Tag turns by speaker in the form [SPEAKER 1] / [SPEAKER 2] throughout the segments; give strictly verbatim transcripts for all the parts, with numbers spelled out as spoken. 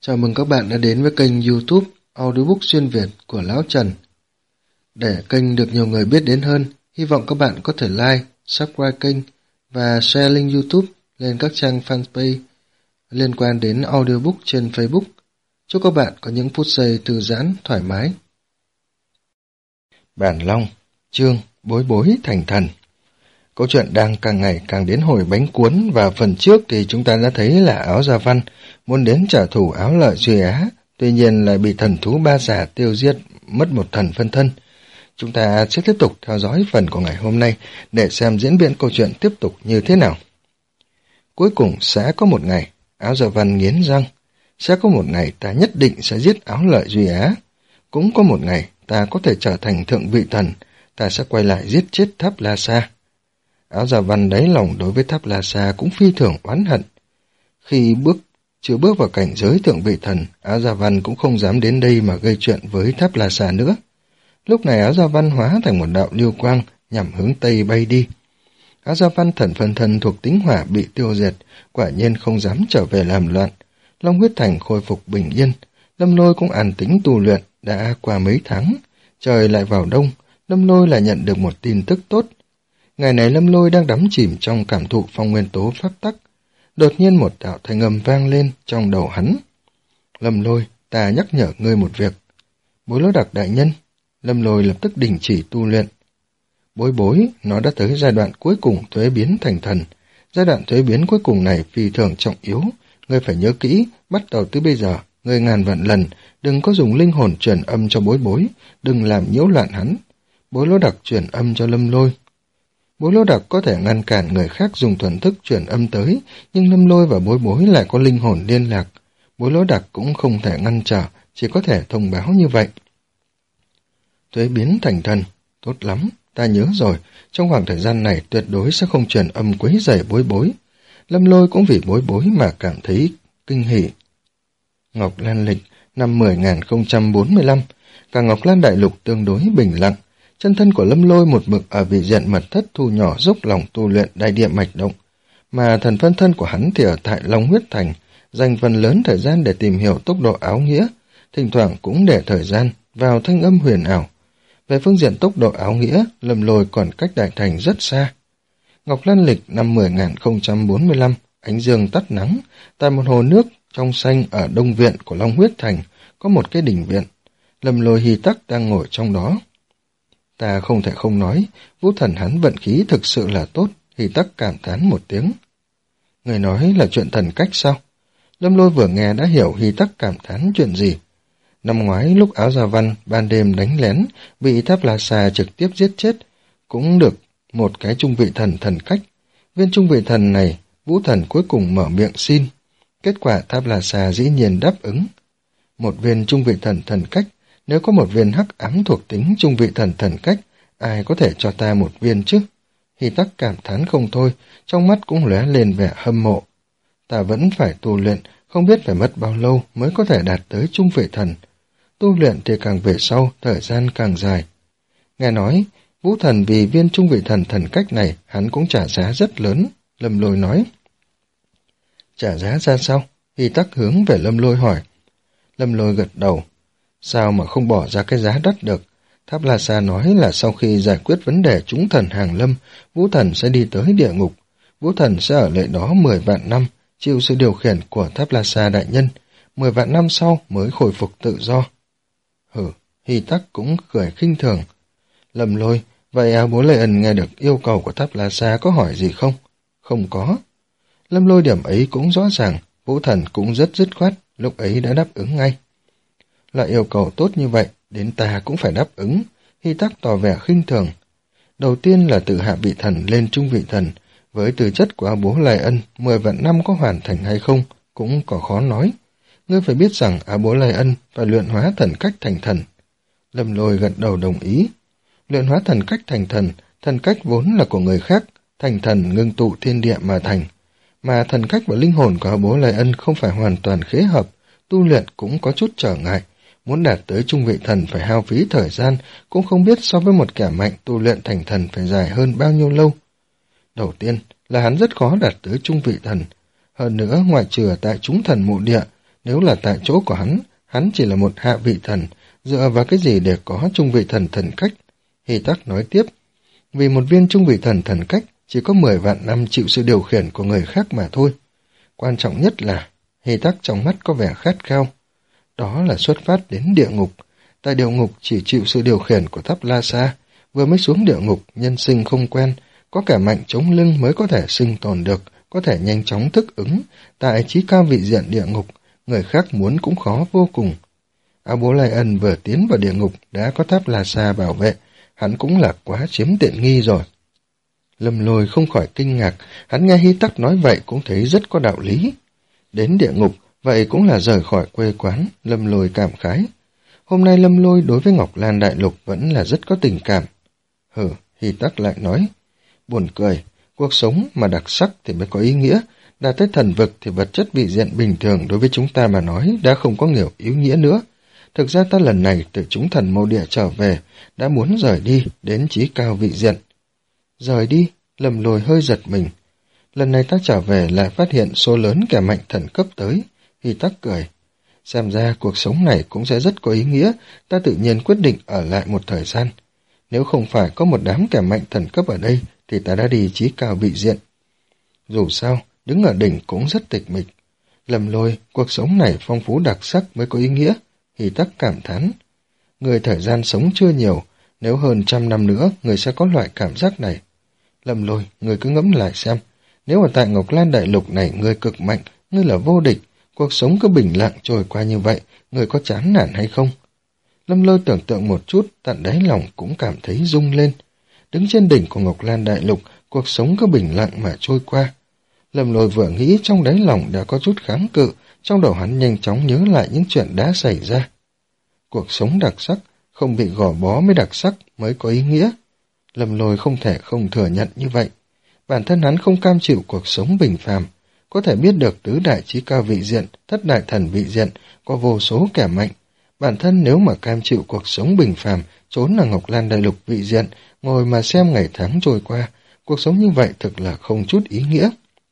[SPEAKER 1] Chào mừng các bạn đã đến với kênh YouTube Audiobook Xuyên Việt của Lão Trần. Để kênh được nhiều người biết đến hơn, hy vọng các bạn có thể like, subscribe kênh và share link YouTube lên các trang fanpage liên quan đến audiobook trên Facebook. Chúc các bạn có những phút giây thư giãn, thoải mái. Bản Long, chương Bối Bối Thành Thần. Câu chuyện đang càng ngày càng đến hồi bánh cuốn, và phần trước thì chúng ta đã thấy là Áo Gia Văn muốn đến trả thù Áo Lợi Duy Á, tuy nhiên lại bị thần thú Ba Giả tiêu diệt, mất một thần phân thân. Chúng ta sẽ tiếp tục theo dõi phần của ngày hôm nay để xem diễn biến câu chuyện tiếp tục như thế nào. Cuối cùng sẽ có một ngày, Áo Gia Văn nghiến răng, sẽ có một ngày ta nhất định sẽ giết Áo Lợi Duy Á. Cũng có một ngày ta có thể trở thành thượng vị thần, ta sẽ quay lại giết chết Tháp La Sa. Áo Gia Văn đáy lòng đối với Tháp La Sa cũng phi thường oán hận. Khi bước chưa bước vào cảnh giới thượng vị thần, Áo Gia Văn cũng không dám đến đây mà gây chuyện với Tháp La Sa nữa. Lúc này Áo Gia Văn hóa thành một đạo lưu quang nhằm hướng Tây bay đi. Áo Gia Văn thần phân thân thuộc tính hỏa bị tiêu diệt, quả nhiên không dám trở về làm loạn. Long Huyết Thành khôi phục bình yên, Lâm Lôi cũng an tĩnh tu luyện. Đã qua mấy tháng, trời lại vào đông, Lâm Lôi lại nhận được một tin tức tốt. Ngày này Lâm Lôi đang đắm chìm trong cảm thụ phong nguyên tố pháp tắc. Đột nhiên một đạo thanh âm vang lên trong đầu hắn. Lâm Lôi, ta nhắc nhở ngươi một việc. Bối Lỗ Đặc đại nhân. Lâm Lôi lập tức đình chỉ tu luyện. Bối bối, nó đã tới giai đoạn cuối cùng thuế biến thành thần. Giai đoạn thuế biến cuối cùng này phi thường trọng yếu. Ngươi phải nhớ kỹ, bắt đầu từ bây giờ, ngươi ngàn vạn lần, đừng có dùng linh hồn truyền âm cho bối bối, đừng làm nhiễu loạn hắn. Bối Lỗ Đặc truyền âm cho Lâm Lôi. Bối Lỗ Đặc có thể ngăn cản người khác dùng thuần thức truyền âm tới, nhưng Lâm Lôi và bối bối lại có linh hồn liên lạc. Bối Lỗ Đặc cũng không thể ngăn trở, chỉ có thể thông báo như vậy. Thuế biến thành thần, tốt lắm, ta nhớ rồi, trong khoảng thời gian này tuyệt đối sẽ không truyền âm quấy rầy bối bối. Lâm Lôi cũng vì bối bối mà cảm thấy kinh hỉ. Ngọc Lan lịch năm mười nghìn không trăm bốn mươi lăm, cả Ngọc Lan đại lục tương đối bình lặng. Chân thân của Lâm Lôi một mực ở vị diện mật thất thu nhỏ dốc lòng tu luyện đại địa mạch động, mà thần phân thân của hắn thì ở tại Long Huyết Thành, dành phần lớn thời gian để tìm hiểu tốc độ áo nghĩa, thỉnh thoảng cũng để thời gian vào thanh âm huyền ảo. Về phương diện tốc độ áo nghĩa, Lâm Lôi còn cách đại thành rất xa. Ngọc Lan lịch năm mười nghìn không trăm bốn mươi lăm, ánh dương tắt nắng, tại một hồ nước trong xanh ở đông viện của Long Huyết Thành có một cái đình viện. Lâm Lôi Hy Tắc đang ngồi trong đó. Ta không thể không nói, vũ thần hắn vận khí thực sự là tốt, Hy Tắc cảm thán một tiếng. Người nói là chuyện thần cách sao? Lâm Lôi vừa nghe đã hiểu Hy Tắc cảm thán chuyện gì. Năm ngoái lúc Áo Gia Văn ban đêm đánh lén, bị Tháp La Sa trực tiếp giết chết, cũng được một cái trung vị thần thần cách. Viên trung vị thần này, vũ thần cuối cùng mở miệng xin. Kết quả Tháp La Sa dĩ nhiên đáp ứng. Một viên trung vị thần thần cách, nếu có một viên hắc ám thuộc tính trung vị thần thần cách, ai có thể cho ta một viên chứ? Hy Tắc cảm thán không thôi, trong mắt cũng lóe lên vẻ hâm mộ. Ta vẫn phải tu luyện, không biết phải mất bao lâu mới có thể đạt tới trung vị thần. Tu luyện thì càng về sau, thời gian càng dài. Nghe nói, vũ thần vì viên trung vị thần thần cách này, hắn cũng trả giá rất lớn, Lâm Lôi nói. Trả giá ra sao? Hy Tắc hướng về Lâm Lôi hỏi. Lâm Lôi gật đầu. Sao mà không bỏ ra cái giá đắt được? Tháp La Sa nói là sau khi giải quyết vấn đề chúng thần hàng lâm, vũ thần sẽ đi tới địa ngục. Vũ thần sẽ ở lại đó mười vạn năm, chịu sự điều khiển của Tháp La Sa đại nhân. Mười vạn năm sau mới khôi phục tự do. Hử, Hy Tắc cũng cười khinh thường. Lâm Lôi, vậy Áo Bố Lệ Ân nghe được yêu cầu của Tháp La Sa có hỏi gì không? Không có. Lâm Lôi điểm ấy cũng rõ ràng, vũ thần cũng rất dứt khoát, lúc ấy đã đáp ứng ngay. Loại yêu cầu tốt như vậy, đến ta cũng phải đáp ứng, Hy Tắc tỏ vẻ khinh thường. Đầu tiên là từ hạ vị thần lên trung vị thần, với tư chất của Áo Bố Lệ Ân, mười vạn năm có hoàn thành hay không, cũng có khó nói. Ngươi phải biết rằng Áo Bố Lệ Ân phải luyện hóa thần cách thành thần. Lâm Lôi gật đầu đồng ý. Luyện hóa thần cách thành thần, thần cách vốn là của người khác, thành thần ngưng tụ thiên địa mà thành. Mà thần cách và linh hồn của Áo Bố Lệ Ân không phải hoàn toàn khế hợp, tu luyện cũng có chút trở ngại. Muốn đạt tới trung vị thần phải hao phí thời gian, cũng không biết so với một kẻ mạnh tu luyện thành thần phải dài hơn bao nhiêu lâu. Đầu tiên là hắn rất khó đạt tới trung vị thần. Hơn nữa, ngoại trừ tại chúng thần mộ địa, Nếu là tại chỗ của hắn, hắn chỉ là một hạ vị thần, dựa vào cái gì để có trung vị thần thần cách? Hy Tắc nói tiếp, vì một viên trung vị thần thần cách chỉ có mười vạn năm chịu sự điều khiển của người khác mà thôi. Quan trọng nhất là, Hy Tắc trong mắt có vẻ khát khao. Đó là xuất phát đến địa ngục. Tại địa ngục chỉ chịu sự điều khiển của Tháp La Sa. Vừa mới xuống địa ngục, nhân sinh không quen, có kẻ mạnh chống lưng mới có thể sinh tồn được, có thể nhanh chóng thích ứng. Tại chí cao vị diện địa ngục, người khác muốn cũng khó vô cùng. A Bố Lai Ân vừa tiến vào địa ngục đã có Tháp La Sa bảo vệ, hắn cũng là quá chiếm tiện nghi rồi. Lâm Lôi không khỏi kinh ngạc, hắn nghe Hy Tắc nói vậy cũng thấy rất có đạo lý. Đến địa ngục, vậy cũng là rời khỏi quê quán, Lâm Lôi cảm khái. Hôm nay Lâm Lôi đối với Ngọc Lan Đại Lục vẫn là rất có tình cảm. Hừ, Hy Tắc lại nói, buồn cười, cuộc sống mà đặc sắc thì mới có ý nghĩa, đạt tới thần vực thì vật chất vị diện bình thường đối với chúng ta mà nói đã không có nhiều ý nghĩa nữa. Thực ra ta lần này từ chúng thần mộ địa trở về, đã muốn rời đi đến chí cao vị diện. Rời đi, Lâm Lôi hơi giật mình. Lần này ta trở về lại phát hiện số lớn kẻ mạnh thần cấp tới. Hy Tắc cười. Xem ra cuộc sống này cũng sẽ rất có ý nghĩa, ta tự nhiên quyết định ở lại một thời gian. Nếu không phải có một đám kẻ mạnh thần cấp ở đây, thì ta đã đi chí cao vị diện. Dù sao, đứng ở đỉnh cũng rất tịch mịch. Lâm Lôi, cuộc sống này phong phú đặc sắc mới có ý nghĩa. Hy Tắc cảm thán. Người thời gian sống chưa nhiều, nếu hơn trăm năm nữa, người sẽ có loại cảm giác này. Lâm Lôi, người cứ ngẫm lại xem. Nếu ở tại Ngọc Lan Đại Lục này người cực mạnh, ngươi là vô địch, cuộc sống cứ bình lặng trôi qua như vậy, người có chán nản hay không? Lâm Lôi tưởng tượng một chút, tận đáy lòng cũng cảm thấy rung lên. Đứng trên đỉnh của Ngọc Lan Đại Lục, cuộc sống cứ bình lặng mà trôi qua. Lâm Lôi vừa nghĩ trong đáy lòng đã có chút kháng cự, trong đầu hắn nhanh chóng nhớ lại những chuyện đã xảy ra. Cuộc sống đặc sắc, không bị gò bó mới đặc sắc, mới có ý nghĩa. Lâm Lôi không thể không thừa nhận như vậy. Bản thân hắn không cam chịu cuộc sống bình phàm, có thể biết được tứ đại chí cao vị diện, thất đại thần vị diện, có vô số kẻ mạnh. Bản thân nếu mà cam chịu cuộc sống bình phàm, trốn ở Ngọc Lan Đại Lục vị diện, ngồi mà xem ngày tháng trôi qua, cuộc sống như vậy thực là không chút ý nghĩa.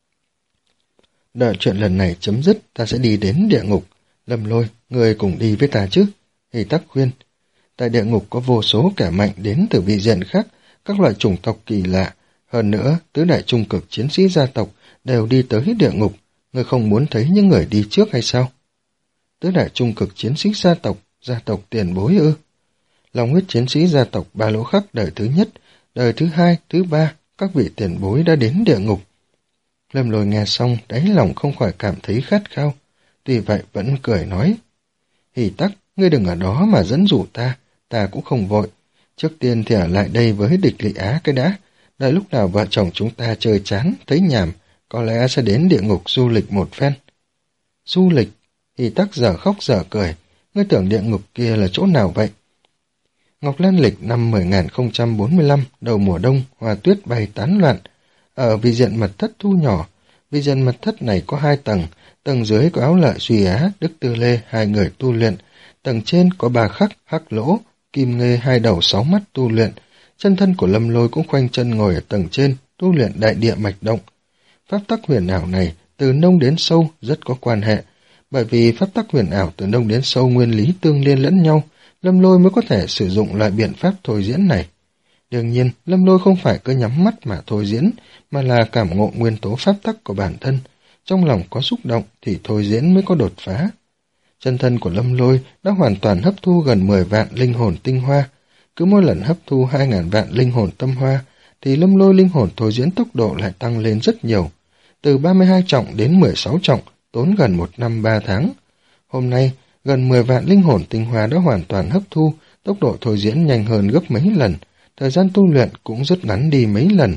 [SPEAKER 1] Đợi chuyện lần này chấm dứt, ta sẽ đi đến địa ngục. Lâm Lôi, người cùng đi với ta chứ? Hy Tắc khuyên. Tại địa ngục có vô số kẻ mạnh đến từ vị diện khác, các loại chủng tộc kỳ lạ. Hơn nữa, tứ đại trung cực chiến sĩ gia tộc đều đi tới địa ngục. Người không muốn thấy những người đi trước hay sao? Tứ đại trung cực chiến sĩ gia tộc, gia tộc tiền bối ư? Long huyết chiến sĩ gia tộc Ba Lỗ Khắc đời thứ nhất, đời thứ hai, thứ ba, các vị tiền bối đã đến địa ngục. Lâm Lôi nghe xong, đáy lòng không khỏi cảm thấy khát khao. Tuy vậy vẫn cười nói, Hy Tắc, ngươi đừng ở đó mà dẫn dụ ta, ta cũng không vội. Trước tiên thì ở lại đây với địch Lị Á cái đã, đợi lúc nào vợ chồng chúng ta chơi chán, thấy nhàm, có lẽ sẽ đến địa ngục du lịch một phen. Du lịch? Hy Tắc dở khóc dở cười, ngươi tưởng địa ngục kia là chỗ nào vậy? Ngọc Lan lịch năm mười nghìn không trăm bốn mươi lăm, đầu mùa đông, hoa tuyết bay tán loạn. Ở vị diện mật thất thu nhỏ, vị diện mật thất này có hai tầng, tầng dưới có Áo Lợi Suy Á, Đức Tư Lê, hai người tu luyện, tầng trên có Bà Khắc, Hắc Lỗ, Kim Nghê hai đầu sáu mắt tu luyện. Chân thân của Lâm Lôi cũng khoanh chân ngồi ở tầng trên, tu luyện đại địa mạch động. Pháp tắc huyền ảo này, từ nông đến sâu, rất có quan hệ. Bởi vì pháp tắc huyền ảo từ nông đến sâu nguyên lý tương liên lẫn nhau, Lâm Lôi mới có thể sử dụng loại biện pháp thôi diễn này. Đương nhiên, Lâm Lôi không phải cứ nhắm mắt mà thôi diễn, mà là cảm ngộ nguyên tố pháp tắc của bản thân. Trong lòng có xúc động thì thôi diễn mới có đột phá. Chân thân của Lâm Lôi đã hoàn toàn hấp thu gần mười vạn linh hồn tinh hoa. Cứ mỗi lần hấp thu hai nghìn vạn linh hồn tâm hoa, thì Lâm Lôi linh hồn thôi diễn tốc độ lại tăng lên rất nhiều. Từ ba mươi hai trọng đến mười sáu trọng, tốn gần một năm ba tháng. Hôm nay, gần mười vạn linh hồn tinh hoa đã hoàn toàn hấp thu, tốc độ thôi diễn nhanh hơn gấp mấy lần, thời gian tu luyện cũng rút ngắn đi mấy lần.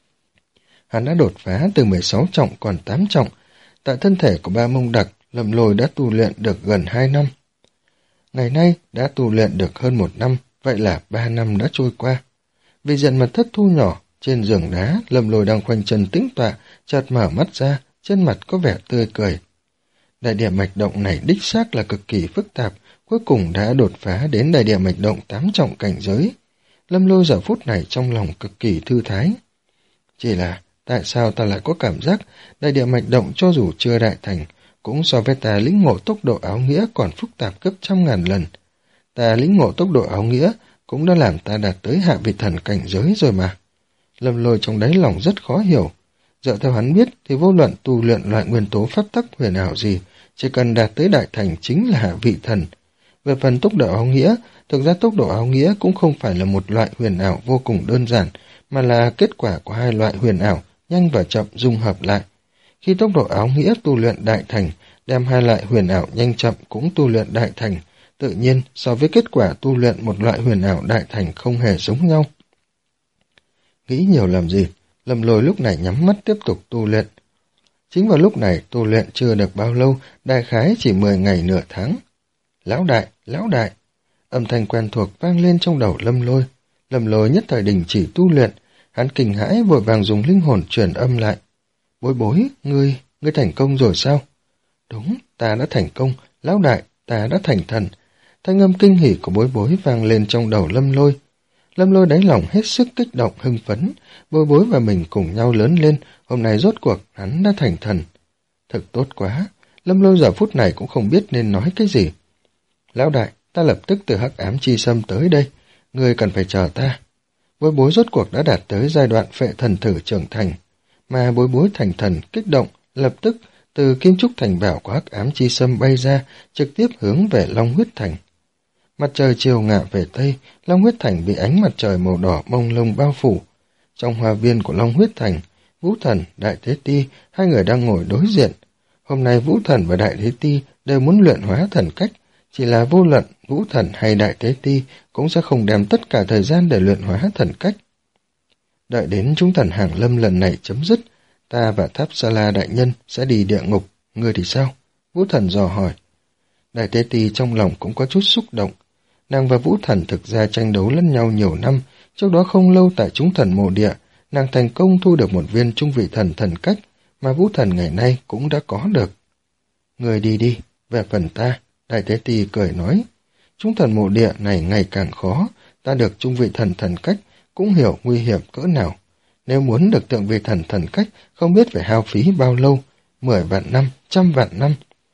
[SPEAKER 1] Hắn đã đột phá từ mười sáu trọng còn tám trọng. Tại thân thể của Ba Mông Đặc, Lâm Lôi đã tu luyện được gần hai năm. Ngày nay đã tu luyện được hơn một năm, vậy là ba năm đã trôi qua. Vì diện mật thất thu nhỏ, trên giường đá, Lâm Lôi đang khoanh chân tĩnh tọa, chợt mở mắt ra, trên mặt có vẻ tươi cười. Đại địa mạch động này đích xác là cực kỳ phức tạp, cuối cùng đã đột phá đến đại địa mạch động tám trọng cảnh giới. Lâm Lôi giờ phút này trong lòng cực kỳ thư thái. Chỉ là, tại sao ta lại có cảm giác đại địa mạch động cho dù chưa đại thành, cũng so với ta lĩnh ngộ tốc độ áo nghĩa còn phức tạp gấp trăm ngàn lần. Ta lĩnh ngộ tốc độ áo nghĩa cũng đã làm ta đạt tới hạ vị thần cảnh giới rồi mà. Lâm Lôi trong đáy lòng rất khó hiểu. Dựa theo hắn biết thì vô luận tu luyện loại nguyên tố pháp tắc huyền ảo gì, chỉ cần đạt tới đại thành chính là hạ vị thần. Về phần tốc độ áo nghĩa, thực ra tốc độ áo nghĩa cũng không phải là một loại huyền ảo vô cùng đơn giản, mà là kết quả của hai loại huyền ảo nhanh và chậm dung hợp lại. Khi tốc độ áo nghĩa tu luyện đại thành, đem hai loại huyền ảo nhanh chậm cũng tu luyện đại thành, tự nhiên so với kết quả tu luyện một loại huyền ảo đại thành không hề giống nhau. Nghĩ nhiều làm gì, Lâm Lôi lúc này nhắm mắt tiếp tục tu luyện. Chính vào lúc này tu luyện chưa được bao lâu, đại khái chỉ mười ngày nửa tháng. Lão đại, lão đại, âm thanh quen thuộc vang lên trong đầu Lâm Lôi. Lâm Lôi nhất thời đình chỉ tu luyện, hắn kinh hãi vội vàng dùng linh hồn truyền âm lại. Bối bối, ngươi, ngươi thành công rồi sao? Đúng, ta đã thành công, lão đại, ta đã thành thần. Thanh âm kinh hỉ của bối bối vang lên trong đầu Lâm Lôi. Lâm Lôi đáy lòng hết sức kích động hưng phấn, bối bối và mình cùng nhau lớn lên, hôm nay rốt cuộc hắn đã thành thần. Thật tốt quá, Lâm Lôi giờ phút này cũng không biết nên nói cái gì. Lão đại, ta lập tức từ Hắc Ám Chi Sâm tới đây, ngươi cần phải chờ ta. Bối bối rốt cuộc đã đạt tới giai đoạn phệ thần thử trưởng thành, mà bối bối thành thần kích động, lập tức từ kim trúc thành bảo của Hắc Ám Chi Sâm bay ra, trực tiếp hướng về Long Huyết Thành. Mặt trời chiều ngả về Tây, Long Huyết Thành bị ánh mặt trời màu đỏ mông lung bao phủ. Trong hoa viên của Long Huyết Thành, Vũ Thần, Đại Tế Ti, hai người đang ngồi đối diện. Hôm nay Vũ Thần và Đại Tế Ti đều muốn luyện hóa thần cách, chỉ là vô luận Vũ Thần hay Đại Tế Ti cũng sẽ không đem tất cả thời gian để luyện hóa thần cách. Đợi đến chúng thần hàng lâm lần này chấm dứt, ta và Tháp Sa La đại nhân sẽ đi địa ngục, ngươi thì sao? Vũ Thần dò hỏi. Đại Tế Ti trong lòng cũng có chút xúc động. Nàng và Vũ Thần thực ra tranh đấu lẫn nhau nhiều năm, trước đó không lâu tại chúng thần mộ địa, nàng thành công thu được một viên trung vị thần thần cách, mà Vũ Thần ngày nay cũng đã có được. Người đi đi, về phần ta, Đại Tế Ti cười nói, chúng thần mộ địa này ngày càng khó, ta được trung vị thần thần cách, cũng hiểu nguy hiểm cỡ nào. Nếu muốn được tượng vị thần thần cách, không biết phải hao phí bao lâu, mười vạn năm, trăm vạn năm.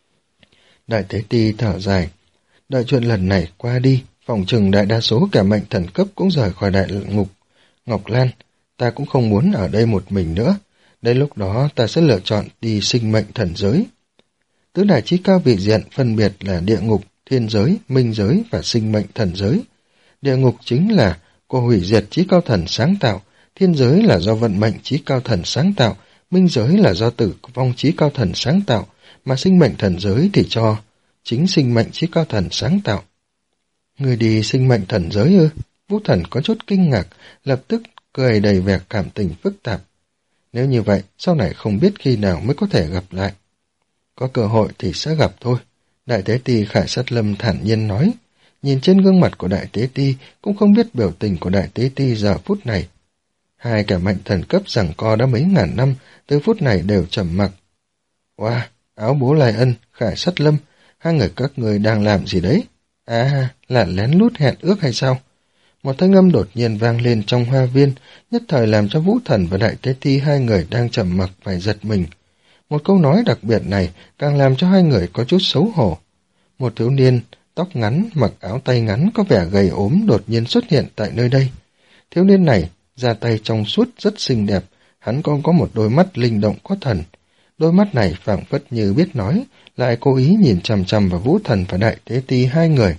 [SPEAKER 1] Đại Tế Ti thở dài, đợi chuyện lần này qua đi, phòng trừng đại đa số kẻ mệnh thần cấp cũng rời khỏi đại ngục. Ngọc Lan, ta cũng không muốn ở đây một mình nữa, đến lúc đó ta sẽ lựa chọn đi sinh mệnh thần giới. Tứ đại chí cao vị diện phân biệt là địa ngục, thiên giới, minh giới và sinh mệnh thần giới. Địa ngục chính là của hủy diệt chí cao thần sáng tạo, thiên giới là do vận mệnh chí cao thần sáng tạo, minh giới là do tử vong chí cao thần sáng tạo, mà sinh mệnh thần giới thì cho chính sinh mệnh chí cao thần sáng tạo. Người đi sinh mệnh thần giới ư? Vũ Thần có chút kinh ngạc, lập tức cười đầy vẻ cảm tình phức tạp. Nếu như vậy, sau này không biết khi nào mới có thể gặp lại. Có cơ hội thì sẽ gặp thôi. Đại Tế Ti Khải Sát Lâm thản nhiên nói. Nhìn trên gương mặt của Đại Tế Ti, cũng không biết biểu tình của Đại Tế Ti giờ phút này. Hai kẻ mạnh thần cấp giằng co đã mấy ngàn năm, từ phút này đều trầm mặc. Wow, Áo Bố Lai Ân, Khải Sát Lâm, hai người các người đang làm gì đấy? À, là lén lút hẹn ước hay sao? Một thanh âm đột nhiên vang lên trong hoa viên, nhất thời làm cho Vũ Thần và Đại Tế Ti hai người đang trầm mặc phải giật mình. Một câu nói đặc biệt này càng làm cho hai người có chút xấu hổ. Một thiếu niên, tóc ngắn, mặc áo tay ngắn có vẻ gầy ốm đột nhiên xuất hiện tại nơi đây. Thiếu niên này, da tay trong suốt rất xinh đẹp, hắn còn có một đôi mắt linh động có thần. Đôi mắt này phảng phất như biết nói, lại cố ý nhìn chằm chằm vào Vũ Thần và Đại Tế Ti hai người.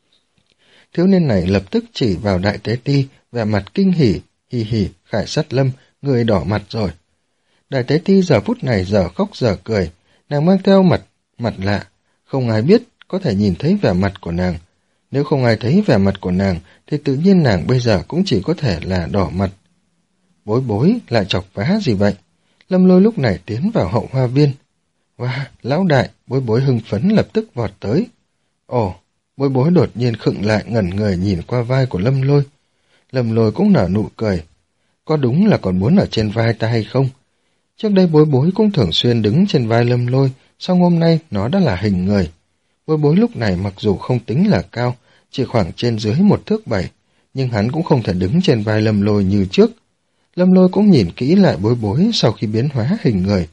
[SPEAKER 1] Thiếu niên này lập tức chỉ vào Đại Tế Ti, vẻ mặt kinh hỉ, hì hì, Khải Sát Lâm, người đỏ mặt rồi. Đại Tế Ti giờ phút này giờ khóc giờ cười, nàng mang theo mặt, mặt lạ, không ai biết có thể nhìn thấy vẻ mặt của nàng. Nếu không ai thấy vẻ mặt của nàng, thì tự nhiên nàng bây giờ cũng chỉ có thể là đỏ mặt. Bối bối lại chọc phá gì vậy? Lâm Lôi lúc này tiến vào hậu hoa viên. Wow, lão đại, bối bối hưng phấn lập tức vọt tới. Ồ, bối bối đột nhiên khựng lại ngẩn người nhìn qua vai của Lâm Lôi. Lâm Lôi cũng nở nụ cười. Có đúng là còn muốn ở trên vai ta hay không? Trước đây bối bối cũng thường xuyên đứng trên vai Lâm Lôi, song hôm nay nó đã là hình người. Bối bối lúc này mặc dù không tính là cao, chỉ khoảng trên dưới một thước bảy, nhưng hắn cũng không thể đứng trên vai Lâm Lôi như trước. Lâm Lôi cũng nhìn kỹ lại bối bối sau khi biến hóa hình người.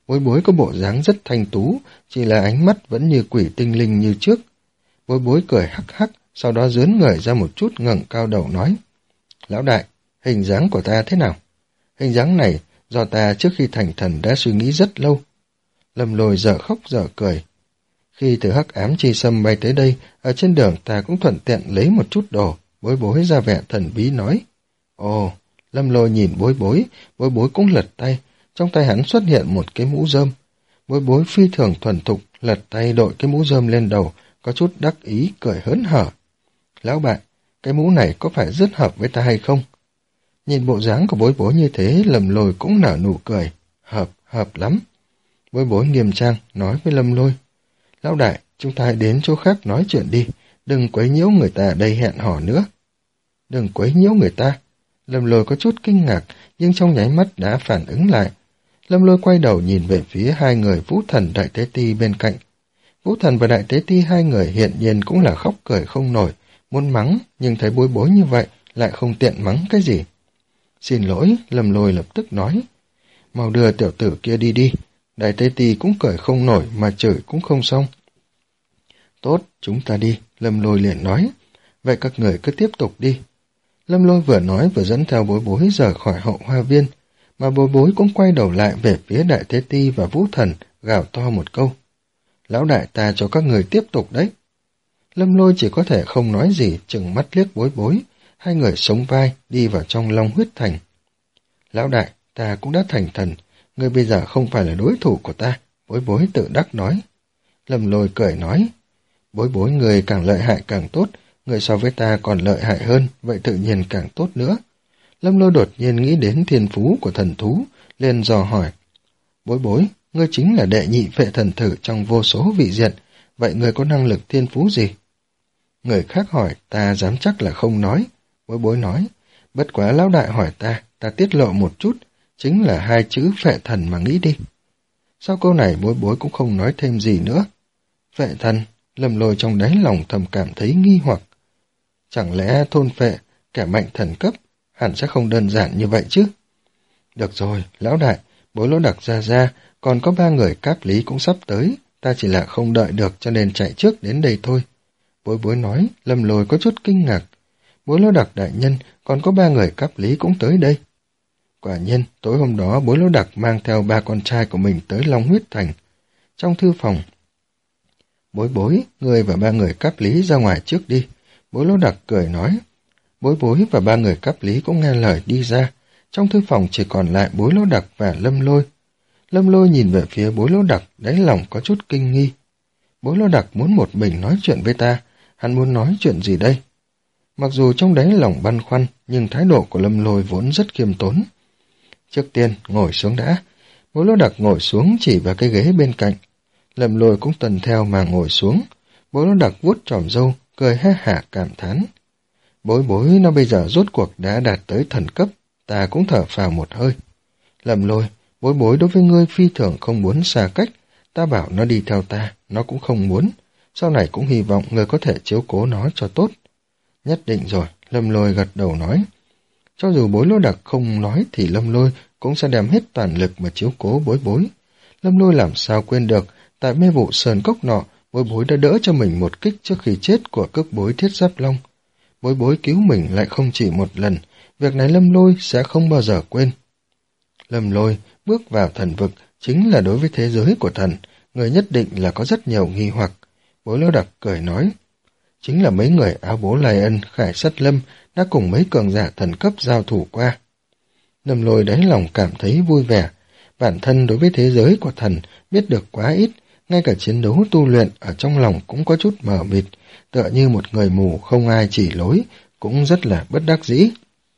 [SPEAKER 1] Bối bối có bộ dáng rất thanh tú, chỉ là ánh mắt vẫn như quỷ tinh linh như trước. Bối bối cười hắc hắc, sau đó dướn người ra một chút ngẩng cao đầu nói. Lão đại, hình dáng của ta thế nào? Hình dáng này do ta trước khi thành thần đã suy nghĩ rất lâu. Lâm Lôi dở khóc dở cười. Khi từ hắc ám chi sâm bay tới đây, ở trên đường ta cũng thuận tiện lấy một chút đồ. Bối bối ra vẻ thần bí nói. Ồ, Lâm Lôi nhìn bối bối, bối bối cũng lật tay. Trong tay hắn xuất hiện một cái mũ rơm. Bối bối phi thường thuần thục, lật tay đội cái mũ rơm lên đầu, có chút đắc ý, cười hớn hở. Lão bạn, cái mũ này có phải rất hợp với ta hay không? Nhìn bộ dáng của bối bối như thế, Lâm Lôi cũng nở nụ cười. Hợp, hợp lắm. Bối bối nghiêm trang, nói với Lâm Lôi. Lão đại, chúng ta hãy đến chỗ khác nói chuyện đi, đừng quấy nhiễu người ta ở đây hẹn hò nữa. Đừng quấy nhiễu người ta. Lâm Lôi có chút kinh ngạc, nhưng trong nháy mắt đã phản ứng lại. Lâm Lôi quay đầu nhìn về phía hai người Vũ Thần Đại Tế Ti bên cạnh. Vũ Thần và Đại Tế Ti hai người hiện nhiên cũng là khóc cười không nổi, muốn mắng, nhưng thấy bối bối như vậy, lại không tiện mắng cái gì. Xin lỗi, Lâm Lôi lập tức nói. Mau đưa tiểu tử kia đi đi. Đại Tế Ti cũng cười không nổi mà chửi cũng không xong. Tốt, chúng ta đi, Lâm Lôi liền nói. Vậy các người cứ tiếp tục đi. Lâm Lôi vừa nói vừa dẫn theo bối bối rời khỏi hậu hoa viên, mà bối bối cũng quay đầu lại về phía Đại Tế Ti và Vũ Thần, gào to một câu. Lão đại ta cho các người tiếp tục đấy. Lâm Lôi chỉ có thể không nói gì, chừng mắt liếc bối bối, hai người sống vai đi vào trong Long Huyết Thành. Lão đại, ta cũng đã thành thần, ngươi bây giờ không phải là đối thủ của ta, bối bối tự đắc nói. Lâm Lôi cười nói, bối bối người càng lợi hại càng tốt, người so với ta còn lợi hại hơn, vậy tự nhiên càng tốt nữa. Lâm Lôi đột nhiên nghĩ đến thiên phú của thần thú, liền dò hỏi. Bối bối, ngươi chính là đệ nhị phệ thần thử trong vô số vị diện, vậy ngươi có năng lực thiên phú gì? Người khác hỏi, ta dám chắc là không nói. Bối bối nói, bất quá lão đại hỏi ta, ta tiết lộ một chút, chính là hai chữ phệ thần mà nghĩ đi. Sau câu này bối bối cũng không nói thêm gì nữa. Phệ thần, Lâm Lôi trong đáy lòng thầm cảm thấy nghi hoặc. Chẳng lẽ thôn phệ, kẻ mạnh thần cấp, hẳn sẽ không đơn giản như vậy chứ? Được rồi, lão đại, bối lỗ đặc ra ra, còn có ba người cáp lý cũng sắp tới, ta chỉ là không đợi được cho nên chạy trước đến đây thôi. Bối bối nói, Lâm Lôi có chút kinh ngạc. Bối lỗ đặc đại nhân, còn có ba người cáp lý cũng tới đây. Quả nhiên, tối hôm đó bối lỗ đặc mang theo ba con trai của mình tới Long Huyết Thành. Trong thư phòng, bối bối, người và ba người cáp lý ra ngoài trước đi. Bối lỗ đặc cười nói. Bối bối và ba người cáp lý cũng nghe lời đi ra. Trong thư phòng chỉ còn lại bối lỗ đặc và Lâm Lôi. Lâm Lôi nhìn về phía bối lỗ đặc, đáy lòng có chút kinh nghi. Bối lỗ đặc muốn một mình nói chuyện với ta, hắn muốn nói chuyện gì đây? Mặc dù trong đáy lòng băn khoăn, nhưng thái độ của Lâm Lôi vốn rất khiêm tốn. Trước tiên, ngồi xuống đã. Bối lỗ đặc ngồi xuống chỉ vào cái ghế bên cạnh. Lâm Lôi cũng tuần theo mà ngồi xuống. Bối lỗ đặc vuốt tròm râu, cười ha hả cảm thán. Bối bối nó bây giờ rốt cuộc đã đạt tới thần cấp, ta cũng thở phào một hơi. Lâm Lôi, bối bối đối với ngươi phi thường không muốn xa cách, ta bảo nó đi theo ta, nó cũng không muốn. Sau này cũng hy vọng ngươi có thể chiếu cố nó cho tốt. Nhất định rồi, Lâm Lôi gật đầu nói. Cho dù bối lỗ đặc không nói thì Lâm Lôi cũng sẽ đem hết toàn lực mà chiếu cố bối bối. Lâm Lôi làm sao quên được, tại mê vụ sơn cốc nọ, bối bối đã đỡ cho mình một kích trước khi chết của cước bối Thiết Giáp Long. Bối bối cứu mình lại không chỉ một lần, việc này Lâm Lôi sẽ không bao giờ quên. Lâm Lôi bước vào thần vực chính là đối với thế giới của thần, người nhất định là có rất nhiều nghi hoặc. Bối lỗ đặc cười nói, chính là mấy người áo bố Lai Ân, Khải Sắt Lâm đã cùng mấy cường giả thần cấp giao thủ qua. Lâm Lôi đáy lòng cảm thấy vui vẻ, bản thân đối với thế giới của thần biết được quá ít, ngay cả chiến đấu tu luyện ở trong lòng cũng có chút mờ mịt, tựa như một người mù không ai chỉ lối, cũng rất là bất đắc dĩ.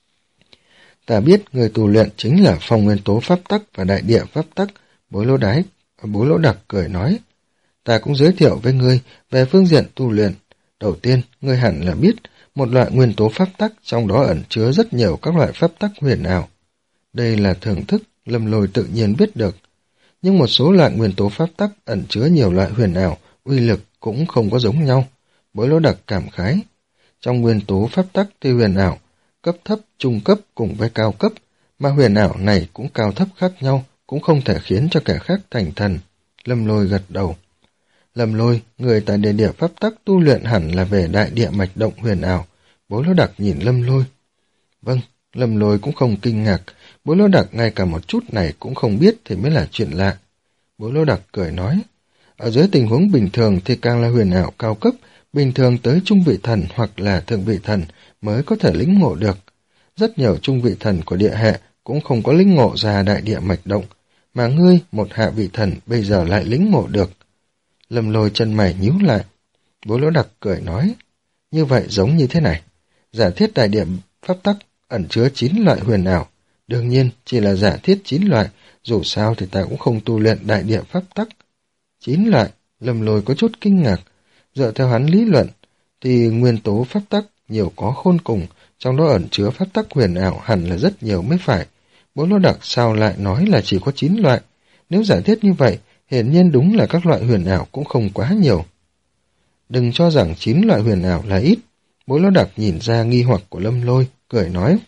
[SPEAKER 1] Ta biết người tu luyện chính là phong nguyên tố pháp tắc và đại địa pháp tắc, bối lỗ đái, bối lỗ đặc cười nói. Ta cũng giới thiệu với ngươi về phương diện tu luyện. Đầu tiên, ngươi hẳn là biết một loại nguyên tố pháp tắc, trong đó ẩn chứa rất nhiều các loại pháp tắc huyền ảo. Đây là thưởng thức, Lâm Lôi tự nhiên biết được. Nhưng một số loại nguyên tố pháp tắc ẩn chứa nhiều loại huyền ảo, uy lực cũng không có giống nhau. Bối lỗ đặc cảm khái. Trong nguyên tố pháp tắc thì huyền ảo, cấp thấp, trung cấp cùng với cao cấp, mà huyền ảo này cũng cao thấp khác nhau, cũng không thể khiến cho kẻ khác thành thần. Lâm Lôi gật đầu. Lâm Lôi, người tại địa địa pháp tắc tu luyện hẳn là về đại địa mạch động huyền ảo. Bố Lô Đặc nhìn Lâm Lôi. Vâng, Lâm Lôi cũng không kinh ngạc. Bố Lô Đặc ngay cả một chút này cũng không biết thì mới là chuyện lạ. Bố Lô Đặc cười nói. Ở dưới tình huống bình thường thì càng là huyền ảo cao cấp, bình thường tới trung vị thần hoặc là thượng vị thần mới có thể lĩnh ngộ được. Rất nhiều trung vị thần của địa hệ cũng không có lĩnh ngộ ra đại địa mạch động, mà ngươi, một hạ vị thần, bây giờ lại lĩnh ngộ được. Lâm Lôi chân mày nhíu lại. Bố Lỗ Đặc cười nói, như vậy giống như thế này. Giả thiết đại địa pháp tắc ẩn chứa chín loại huyền ảo. Đương nhiên, chỉ là giả thiết chín loại, dù sao thì ta cũng không tu luyện đại địa pháp tắc. Chín loại, Lâm Lôi có chút kinh ngạc. Dựa theo hắn lý luận, thì nguyên tố pháp tắc nhiều có khôn cùng, trong đó ẩn chứa pháp tắc huyền ảo hẳn là rất nhiều mới phải. Bố Lô Đặc sao lại nói là chỉ có chín loại? Nếu giả thiết như vậy, hiển nhiên đúng là các loại huyền ảo cũng không quá nhiều. Đừng cho rằng chín loại huyền ảo là ít. Bố Lô Đặc nhìn ra nghi hoặc của Lâm Lôi, cười nói.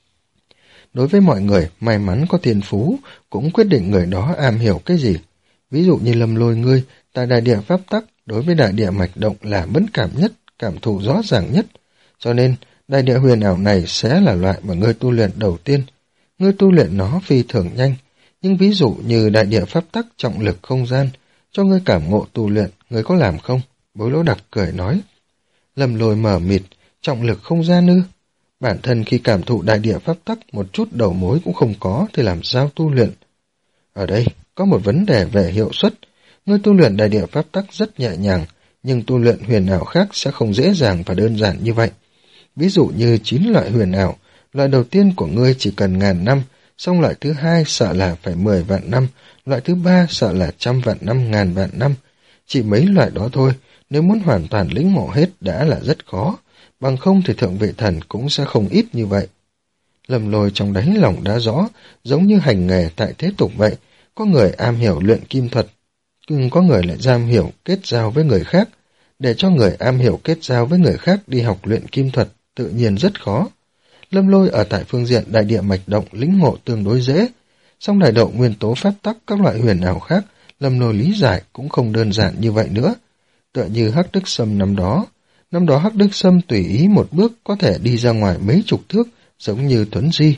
[SPEAKER 1] Đối với mọi người, may mắn có thiên phú, cũng quyết định người đó am hiểu cái gì. Ví dụ như Lâm Lôi ngươi, tại đại địa pháp tắc, đối với đại địa mạch động là mẫn cảm nhất, cảm thụ rõ ràng nhất. Cho nên, đại địa huyền ảo này sẽ là loại mà ngươi tu luyện đầu tiên. Ngươi tu luyện nó phi thường nhanh, nhưng ví dụ như đại địa pháp tắc trọng lực không gian, cho ngươi cảm ngộ tu luyện, ngươi có làm không? Bố Lỗ Đặc cười nói. Lâm Lôi mở mịt, trọng lực không gian ư? Bản thân khi cảm thụ đại địa pháp tắc một chút đầu mối cũng không có thì làm sao tu luyện? Ở đây, có một vấn đề về hiệu suất. Ngươi tu luyện đại địa pháp tắc rất nhẹ nhàng, nhưng tu luyện huyền ảo khác sẽ không dễ dàng và đơn giản như vậy. Ví dụ như chín loại huyền ảo, loại đầu tiên của ngươi chỉ cần ngàn năm, xong loại thứ hai sợ là phải mười vạn năm, loại thứ ba sợ là trăm vạn năm, ngàn vạn năm. Chỉ mấy loại đó thôi, nếu muốn hoàn toàn lĩnh ngộ hết đã là rất khó, bằng không thì thượng vị thần cũng sẽ không ít như vậy. Lâm Lôi trong đáy lòng đã rõ, giống như hành nghề tại thế tục vậy, có người am hiểu luyện kim thuật, nhưng có người lại am hiểu kết giao với người khác. Để cho người am hiểu kết giao với người khác đi học luyện kim thuật tự nhiên rất khó. Lâm Lôi ở tại phương diện đại địa mạch động lĩnh ngộ tương đối dễ, song đại độ nguyên tố pháp tắc các loại huyền ảo khác, Lâm Lôi lý giải cũng không đơn giản như vậy nữa. Tựa như Hắc Đức Sâm năm đó, năm đó Hắc Đức Sâm tùy ý một bước có thể đi ra ngoài mấy chục thước, giống như Thuấn Di.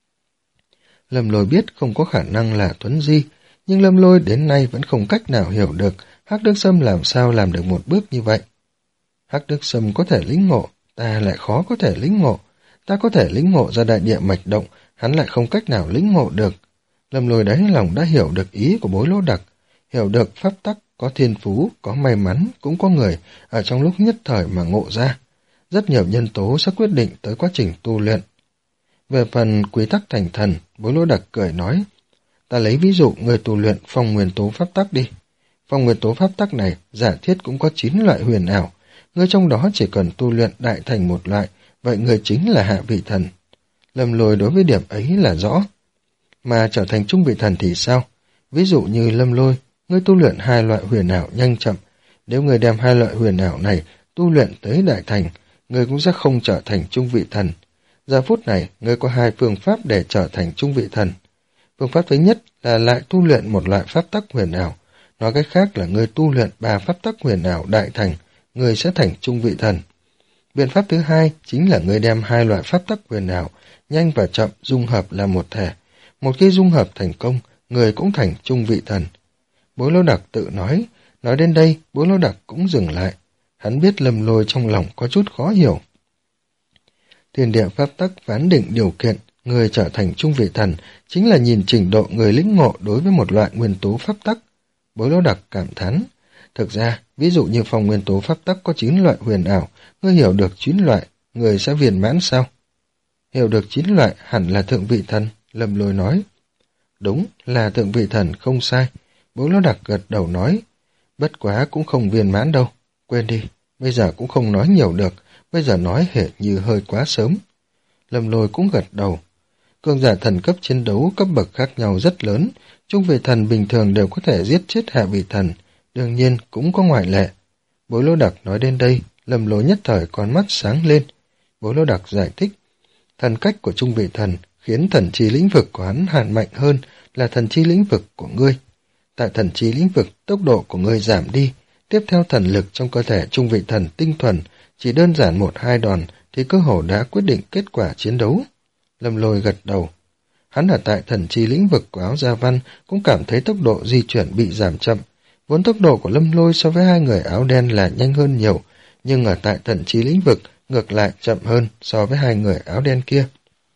[SPEAKER 1] Lâm Lôi biết không có khả năng là Thuấn Di, nhưng Lâm Lôi đến nay vẫn không cách nào hiểu được Hắc Đức Sâm làm sao làm được một bước như vậy. Hắc Đức Sâm có thể lĩnh ngộ, ta lại khó có thể lĩnh ngộ. Ta có thể lĩnh ngộ ra đại địa mạch động, hắn lại không cách nào lĩnh ngộ được. Lâm Lôi đáy lòng đã hiểu được ý của Bối Lỗ Đặc, hiểu được pháp tắc, có thiên phú, có may mắn, cũng có người ở trong lúc nhất thời mà ngộ ra. Rất nhiều nhân tố sẽ quyết định tới quá trình tu luyện. Về phần quy tắc thành thần, Bối Lỗ Đặc cười nói, ta lấy ví dụ người tu luyện phong nguyên tố pháp tắc đi. Phong nguyên tố pháp tắc này giả thiết cũng có chín loại huyền ảo, người trong đó chỉ cần tu luyện đại thành một loại, vậy người chính là hạ vị thần. Lâm Lôi đối với điểm ấy là rõ. Mà trở thành trung vị thần thì sao? Ví dụ như Lâm Lôi, ngươi tu luyện hai loại huyền ảo nhanh chậm. Nếu người đem hai loại huyền ảo này tu luyện tới đại thành, người cũng sẽ không trở thành trung vị thần. Giờ phút này, người có hai phương pháp để trở thành trung vị thần. Phương pháp thứ nhất là lại tu luyện một loại pháp tắc huyền ảo. Nói cách khác là người tu luyện ba pháp tắc huyền ảo đại thành, người sẽ thành trung vị thần. Biện pháp thứ hai chính là người đem hai loại pháp tắc huyền ảo, nhanh và chậm dung hợp là một thể. Một khi dung hợp thành công, người cũng thành trung vị thần. Bối Lỗ Đặc tự nói, nói đến đây, Bối Lỗ Đặc cũng dừng lại. Hắn biết Lâm Lôi trong lòng có chút khó hiểu. Thiên địa pháp tắc phán định điều kiện, người trở thành trung vị thần, chính là nhìn trình độ người lĩnh ngộ đối với một loại nguyên tố pháp tắc. Bối Lỗ Đặc cảm thán. Thực ra, ví dụ như phong nguyên tố pháp tắc có chín loại huyền ảo, ngươi hiểu được chín loại, người sẽ viên mãn sao? Hiểu được chín loại hẳn là thượng vị thần, Lâm Lôi nói. Đúng, là thượng vị thần, không sai. Bố Lỗ Đặc gật đầu nói. Bất quá cũng không viên mãn đâu. Quên đi, bây giờ cũng không nói nhiều được, bây giờ nói hệ như hơi quá sớm. Lâm Lôi cũng gật đầu. Cường giả thần cấp chiến đấu cấp bậc khác nhau rất lớn, trung vị thần bình thường đều có thể giết chết hạ vị thần, đương nhiên cũng có ngoại lệ. Bối Lỗ Đặc nói đến đây, Lâm Lôi nhất thời con mắt sáng lên. Bối Lỗ Đặc giải thích, thần cách của trung vị thần khiến thần chi lĩnh vực của hắn hạn mạnh hơn là thần chi lĩnh vực của ngươi. Tại thần chi lĩnh vực, tốc độ của ngươi giảm đi, tiếp theo thần lực trong cơ thể trung vị thần tinh thuần, chỉ đơn giản một hai đòn thì cơ hồ đã quyết định kết quả chiến đấu. Lâm Lôi gật đầu. Hắn ở tại thần chi lĩnh vực của Áo Gia Văn cũng cảm thấy tốc độ di chuyển bị giảm chậm. Vốn tốc độ của Lâm Lôi so với hai người áo đen là nhanh hơn nhiều, nhưng ở tại thần chi lĩnh vực ngược lại chậm hơn so với hai người áo đen kia.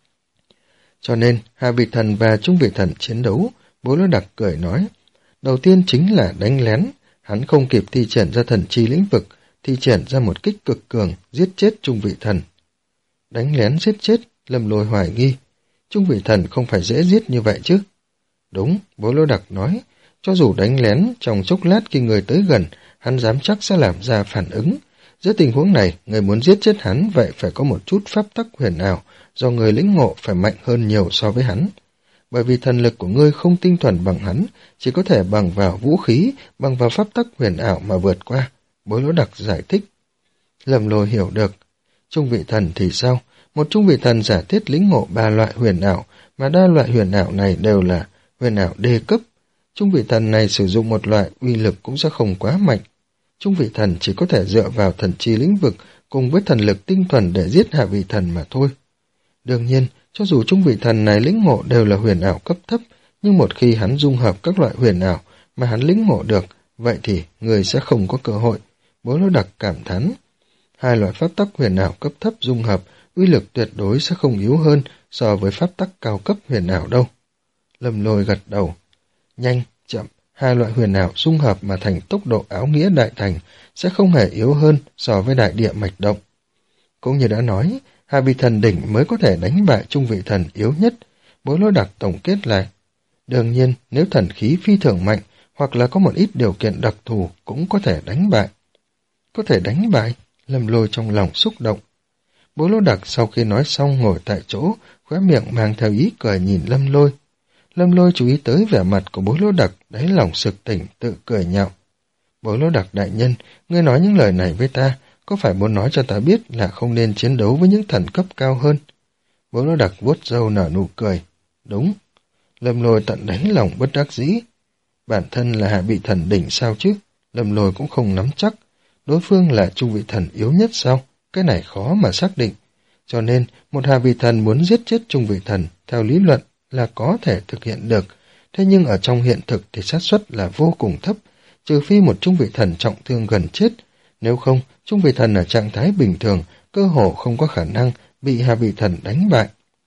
[SPEAKER 1] Cho nên, hạ vị thần và trung vị thần chiến đấu, Bố Lô Đặc cười nói. Đầu tiên chính là đánh lén, hắn không kịp thi triển ra thần chi lĩnh vực, thi triển ra một kích cực cường, giết chết trung vị thần. Đánh lén giết chết, Lâm Lôi hoài nghi. Trung vị thần không phải dễ giết như vậy chứ? Đúng, Bố Lô Đặc nói, cho dù đánh lén, trong chốc lát khi người tới gần, hắn dám chắc sẽ làm ra phản ứng. Giữa tình huống này, người muốn giết chết hắn vậy phải có một chút pháp tắc huyền ảo, do người lĩnh ngộ phải mạnh hơn nhiều so với hắn. Bởi vì thần lực của ngươi không tinh thuần bằng hắn, chỉ có thể bằng vào vũ khí, bằng vào pháp tắc huyền ảo mà vượt qua. Bối Lỗ Đặc giải thích. Lâm Lôi hiểu được. Trung vị thần thì sao? Một trung vị thần giả thiết lĩnh ngộ ba loại huyền ảo, mà đa loại huyền ảo này đều là huyền ảo đê cấp. Trung vị thần này sử dụng một loại uy lực cũng sẽ không quá mạnh. Trung vị thần chỉ có thể dựa vào thần chi lĩnh vực cùng với thần lực tinh thuần để giết hạ vị thần mà thôi. Đương nhiên, cho dù trung vị thần này lĩnh ngộ đều là huyền ảo cấp thấp, nhưng một khi hắn dung hợp các loại huyền ảo mà hắn lĩnh ngộ được, vậy thì người sẽ không có cơ hội. Bố Lỗ Đặc cảm thán. Hai loại pháp tắc huyền ảo cấp thấp dung hợp, uy lực tuyệt đối sẽ không yếu hơn so với pháp tắc cao cấp huyền ảo đâu. Lâm Lôi gật đầu. Nhanh, chậm, hai loại huyền ảo dung hợp mà thành tốc độ áo nghĩa đại thành sẽ không hề yếu hơn so với đại địa mạch động. Cũng như đã nói, hạ vị thần đỉnh mới có thể đánh bại trung vị thần yếu nhất. Bố Lỗ Đặc tổng kết lại. Đương nhiên, nếu thần khí phi thường mạnh hoặc là có một ít điều kiện đặc thù cũng có thể đánh bại. Có thể đánh bại? Lâm Lôi trong lòng xúc động. Bố Lỗ Đặc sau khi nói xong ngồi tại chỗ, khóe miệng mang theo ý cười nhìn Lâm Lôi. Lâm Lôi chú ý tới vẻ mặt của Bố Lỗ Đặc, đáy lòng sực tỉnh, tự cười nhạo. Bố Lỗ Đặc đại nhân, ngươi nói những lời này với ta, có phải muốn nói cho ta biết là không nên chiến đấu với những thần cấp cao hơn? Bố Lỗ Đặc vuốt râu nở nụ cười. Đúng. Lâm Lôi tận đáy lòng bất đắc dĩ. Bản thân là hạ vị thần đỉnh sao chứ? Lâm Lôi cũng không nắm chắc. Đối phương là trung vị thần yếu nhất sao? Cái này khó mà xác định. Cho nên, một hạ vị thần muốn giết chết trung vị thần, theo lý luận là có thể thực hiện được. Thế nhưng ở trong hiện thực thì xác suất là vô cùng thấp, trừ phi một trung vị thần trọng thương gần chết. Nếu không, trung vị thần ở trạng thái bình thường, cơ hồ không có khả năng bị hạ vị thần đánh bại.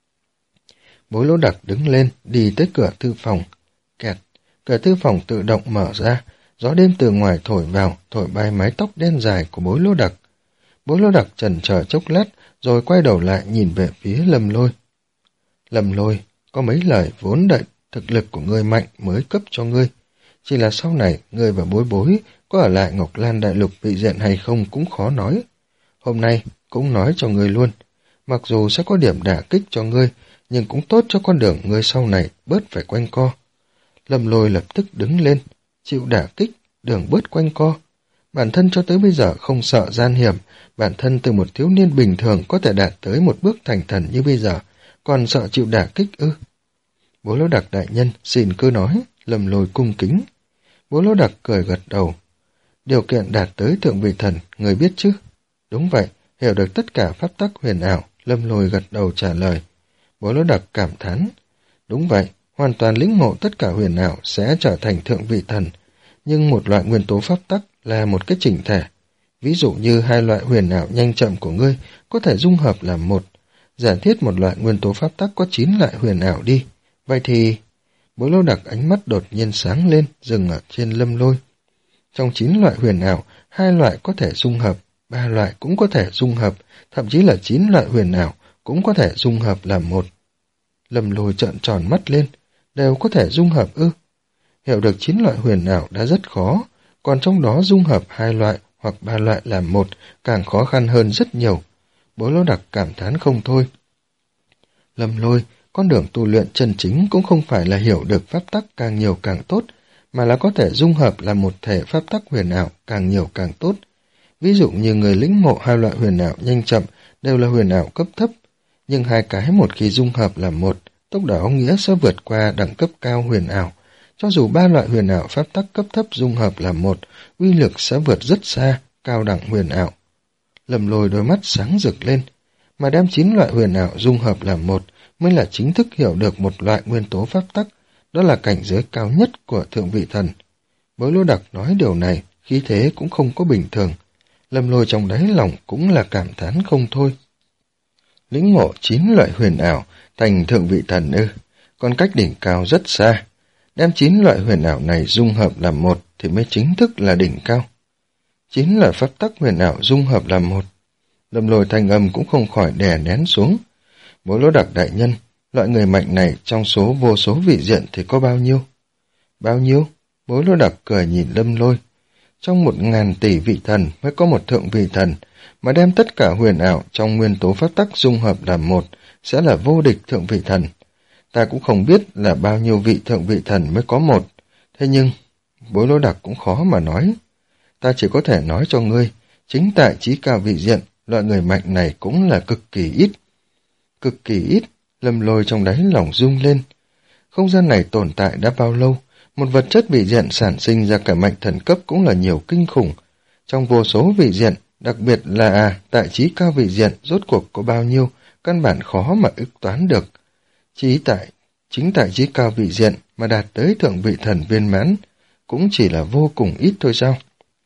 [SPEAKER 1] Bố Lỗ Đặc đứng lên, đi tới cửa thư phòng. Kẹt, cửa thư phòng tự động mở ra, gió đêm từ ngoài thổi vào, thổi bay mái tóc đen dài của Bố Lỗ Đặc. Bố Lỗ Đặc chần chờ chốc lát, rồi quay đầu lại nhìn về phía Lâm Lôi. Lâm Lôi, có mấy lời vốn đợi thực lực của ngươi mạnh mới cấp cho ngươi. Chỉ là sau này, ngươi và Bối Bối có ở lại Ngọc Lan Đại Lục vị diện hay không cũng khó nói. Hôm nay, cũng nói cho ngươi luôn. Mặc dù sẽ có điểm đả kích cho ngươi, nhưng cũng tốt cho con đường ngươi sau này bớt phải quanh co. Lâm Lôi lập tức đứng lên, chịu đả kích, đường bớt quanh co. Bản thân cho tới bây giờ không sợ gian hiểm, bản thân từ một thiếu niên bình thường có thể đạt tới một bước thành thần như bây giờ, còn sợ chịu đả kích ư? Bố Lỗ Đặc đại nhân, xin cứ nói. Lâm Lôi cung kính. Bố Lỗ Đặc cười gật đầu. Điều kiện đạt tới thượng vị thần, người biết chứ? Đúng vậy, hiểu được tất cả pháp tắc huyền ảo. Lâm Lôi gật đầu trả lời. Bố Lỗ Đặc cảm thán. Đúng vậy, hoàn toàn lĩnh ngộ tất cả huyền ảo sẽ trở thành thượng vị thần. Nhưng một loại nguyên tố pháp tắc là một cái chỉnh thể. Ví dụ như hai loại huyền ảo nhanh chậm của ngươi có thể dung hợp làm một. Giả thiết một loại nguyên tố pháp tắc có chín loại huyền ảo đi. Vậy thì... Bố Lỗ Đặc ánh mắt đột nhiên sáng lên, dừng ở trên Lâm Lôi. Trong chín loại huyền ảo, hai loại có thể dung hợp, ba loại cũng có thể dung hợp, thậm chí là chín loại huyền ảo cũng có thể dung hợp làm một. Lâm Lôi trợn tròn mắt lên, đều có thể dung hợp ư? Hiểu được chín loại huyền ảo đã rất khó, còn trong đó dung hợp hai loại hoặc ba loại làm một càng khó khăn hơn rất nhiều. Bố Lỗ Đặc cảm thán không thôi. Lâm Lôi, con đường tu luyện chân chính cũng không phải là hiểu được pháp tắc càng nhiều càng tốt, mà là có thể dung hợp làm một thể pháp tắc huyền ảo càng nhiều càng tốt. Ví dụ như người lĩnh ngộ hai loại huyền ảo nhanh chậm đều là huyền ảo cấp thấp, nhưng hai cái một khi dung hợp làm một, tốc độ áo nghĩa sẽ vượt qua đẳng cấp cao huyền ảo. Cho dù ba loại huyền ảo pháp tắc cấp thấp dung hợp làm một, uy lực sẽ vượt rất xa cao đẳng huyền ảo. Lâm Lôi đôi mắt sáng rực lên, mà đem chín loại huyền ảo dung hợp làm một mới là chính thức hiểu được một loại nguyên tố pháp tắc, đó là cảnh giới cao nhất của thượng vị thần. Bối Lô Đặc nói điều này, khí thế cũng không có bình thường. Lâm Lôi trong đáy lòng cũng là cảm thán không thôi. Lĩnh ngộ chín loại huyền ảo thành thượng vị thần ư, còn cách đỉnh cao rất xa. Đem chín loại huyền ảo này dung hợp làm một thì mới chính thức là đỉnh cao. Chín loại pháp tắc huyền ảo dung hợp làm một. Lâm Lôi thanh âm cũng không khỏi đè nén xuống. Bối Lô Đặc đại nhân, loại người mạnh này trong số vô số vị diện thì có bao nhiêu? Bao nhiêu? Bối Lô Đặc cười nhìn Lâm Lôi. Trong một ngàn tỷ vị thần mới có một thượng vị thần, mà đem tất cả huyền ảo trong nguyên tố pháp tắc dung hợp làm một sẽ là vô địch thượng vị thần. Ta cũng không biết là bao nhiêu vị thượng vị thần mới có một, thế nhưng Bối Lô Đặc cũng khó mà nói. Ta chỉ có thể nói cho ngươi, chính tại chí cao vị diện, loại người mạnh này cũng là cực kỳ ít. Cực kỳ ít, Lâm Lôi trong đáy lòng rung lên. Không gian này tồn tại đã bao lâu, một vật chất vị diện sản sinh ra cả mạnh thần cấp cũng là nhiều kinh khủng. Trong vô số vị diện, đặc biệt là à, tại chí cao vị diện rốt cuộc có bao nhiêu, căn bản khó mà ức toán được. Chí tại, chính tại chí cao vị diện mà đạt tới thượng vị thần viên mãn, cũng chỉ là vô cùng ít thôi sao?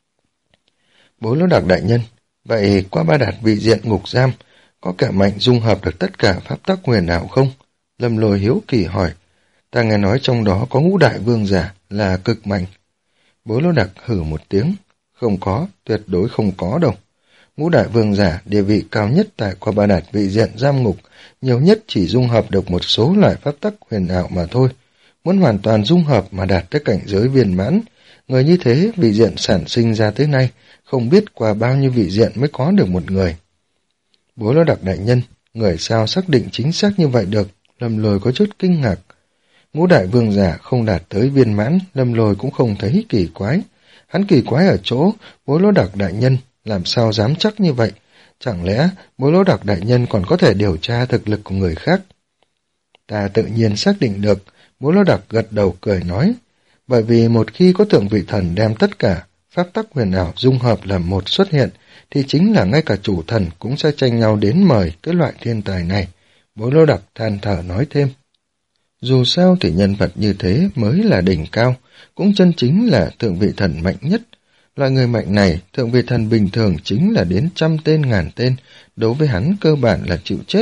[SPEAKER 1] Bối Lô Đặc đại nhân, vậy qua ba đạt vị diện ngục giam, có kẻ mạnh dung hợp được tất cả pháp tắc huyền ảo không? Lâm Lôi hiếu kỳ hỏi. Ta nghe nói trong đó có ngũ đại vương giả là cực mạnh. Bối Lô Đặc hử một tiếng. Không có, tuyệt đối không có đâu. Ngũ đại vương giả địa vị cao nhất tại qua ba đạt vị diện giam ngục, nhiều nhất chỉ dung hợp được một số loại pháp tắc huyền ảo mà thôi. Muốn hoàn toàn dung hợp mà đạt tới cảnh giới viên mãn, người như thế vị diện sản sinh ra tới nay, không biết qua bao nhiêu vị diện mới có được một người. Bối Lô Đặc đại nhân, người sao xác định chính xác như vậy được? Lâm Lôi có chút kinh ngạc. Ngũ đại vương giả không đạt tới viên mãn, Lâm Lôi cũng không thấy kỳ quái. Hắn kỳ quái ở chỗ, Bối Lô Đặc đại nhân làm sao dám chắc như vậy? Chẳng lẽ Bối Lô Đặc đại nhân còn có thể điều tra thực lực của người khác? Ta tự nhiên xác định được, Bối Lô Đặc gật đầu cười nói. Bởi vì một khi có thượng vị thần đem tất cả pháp tắc huyền ảo dung hợp làm một xuất hiện, thì chính là ngay cả chủ thần cũng sẽ tranh nhau đến mời cái loại thiên tài này. Bối Lô Đặc than thở nói thêm. Dù sao thì nhân vật như thế mới là đỉnh cao, cũng chân chính là thượng vị thần mạnh nhất. Loại người mạnh này, thượng vị thần bình thường chính là đến trăm tên ngàn tên, đối với hắn cơ bản là chịu chết.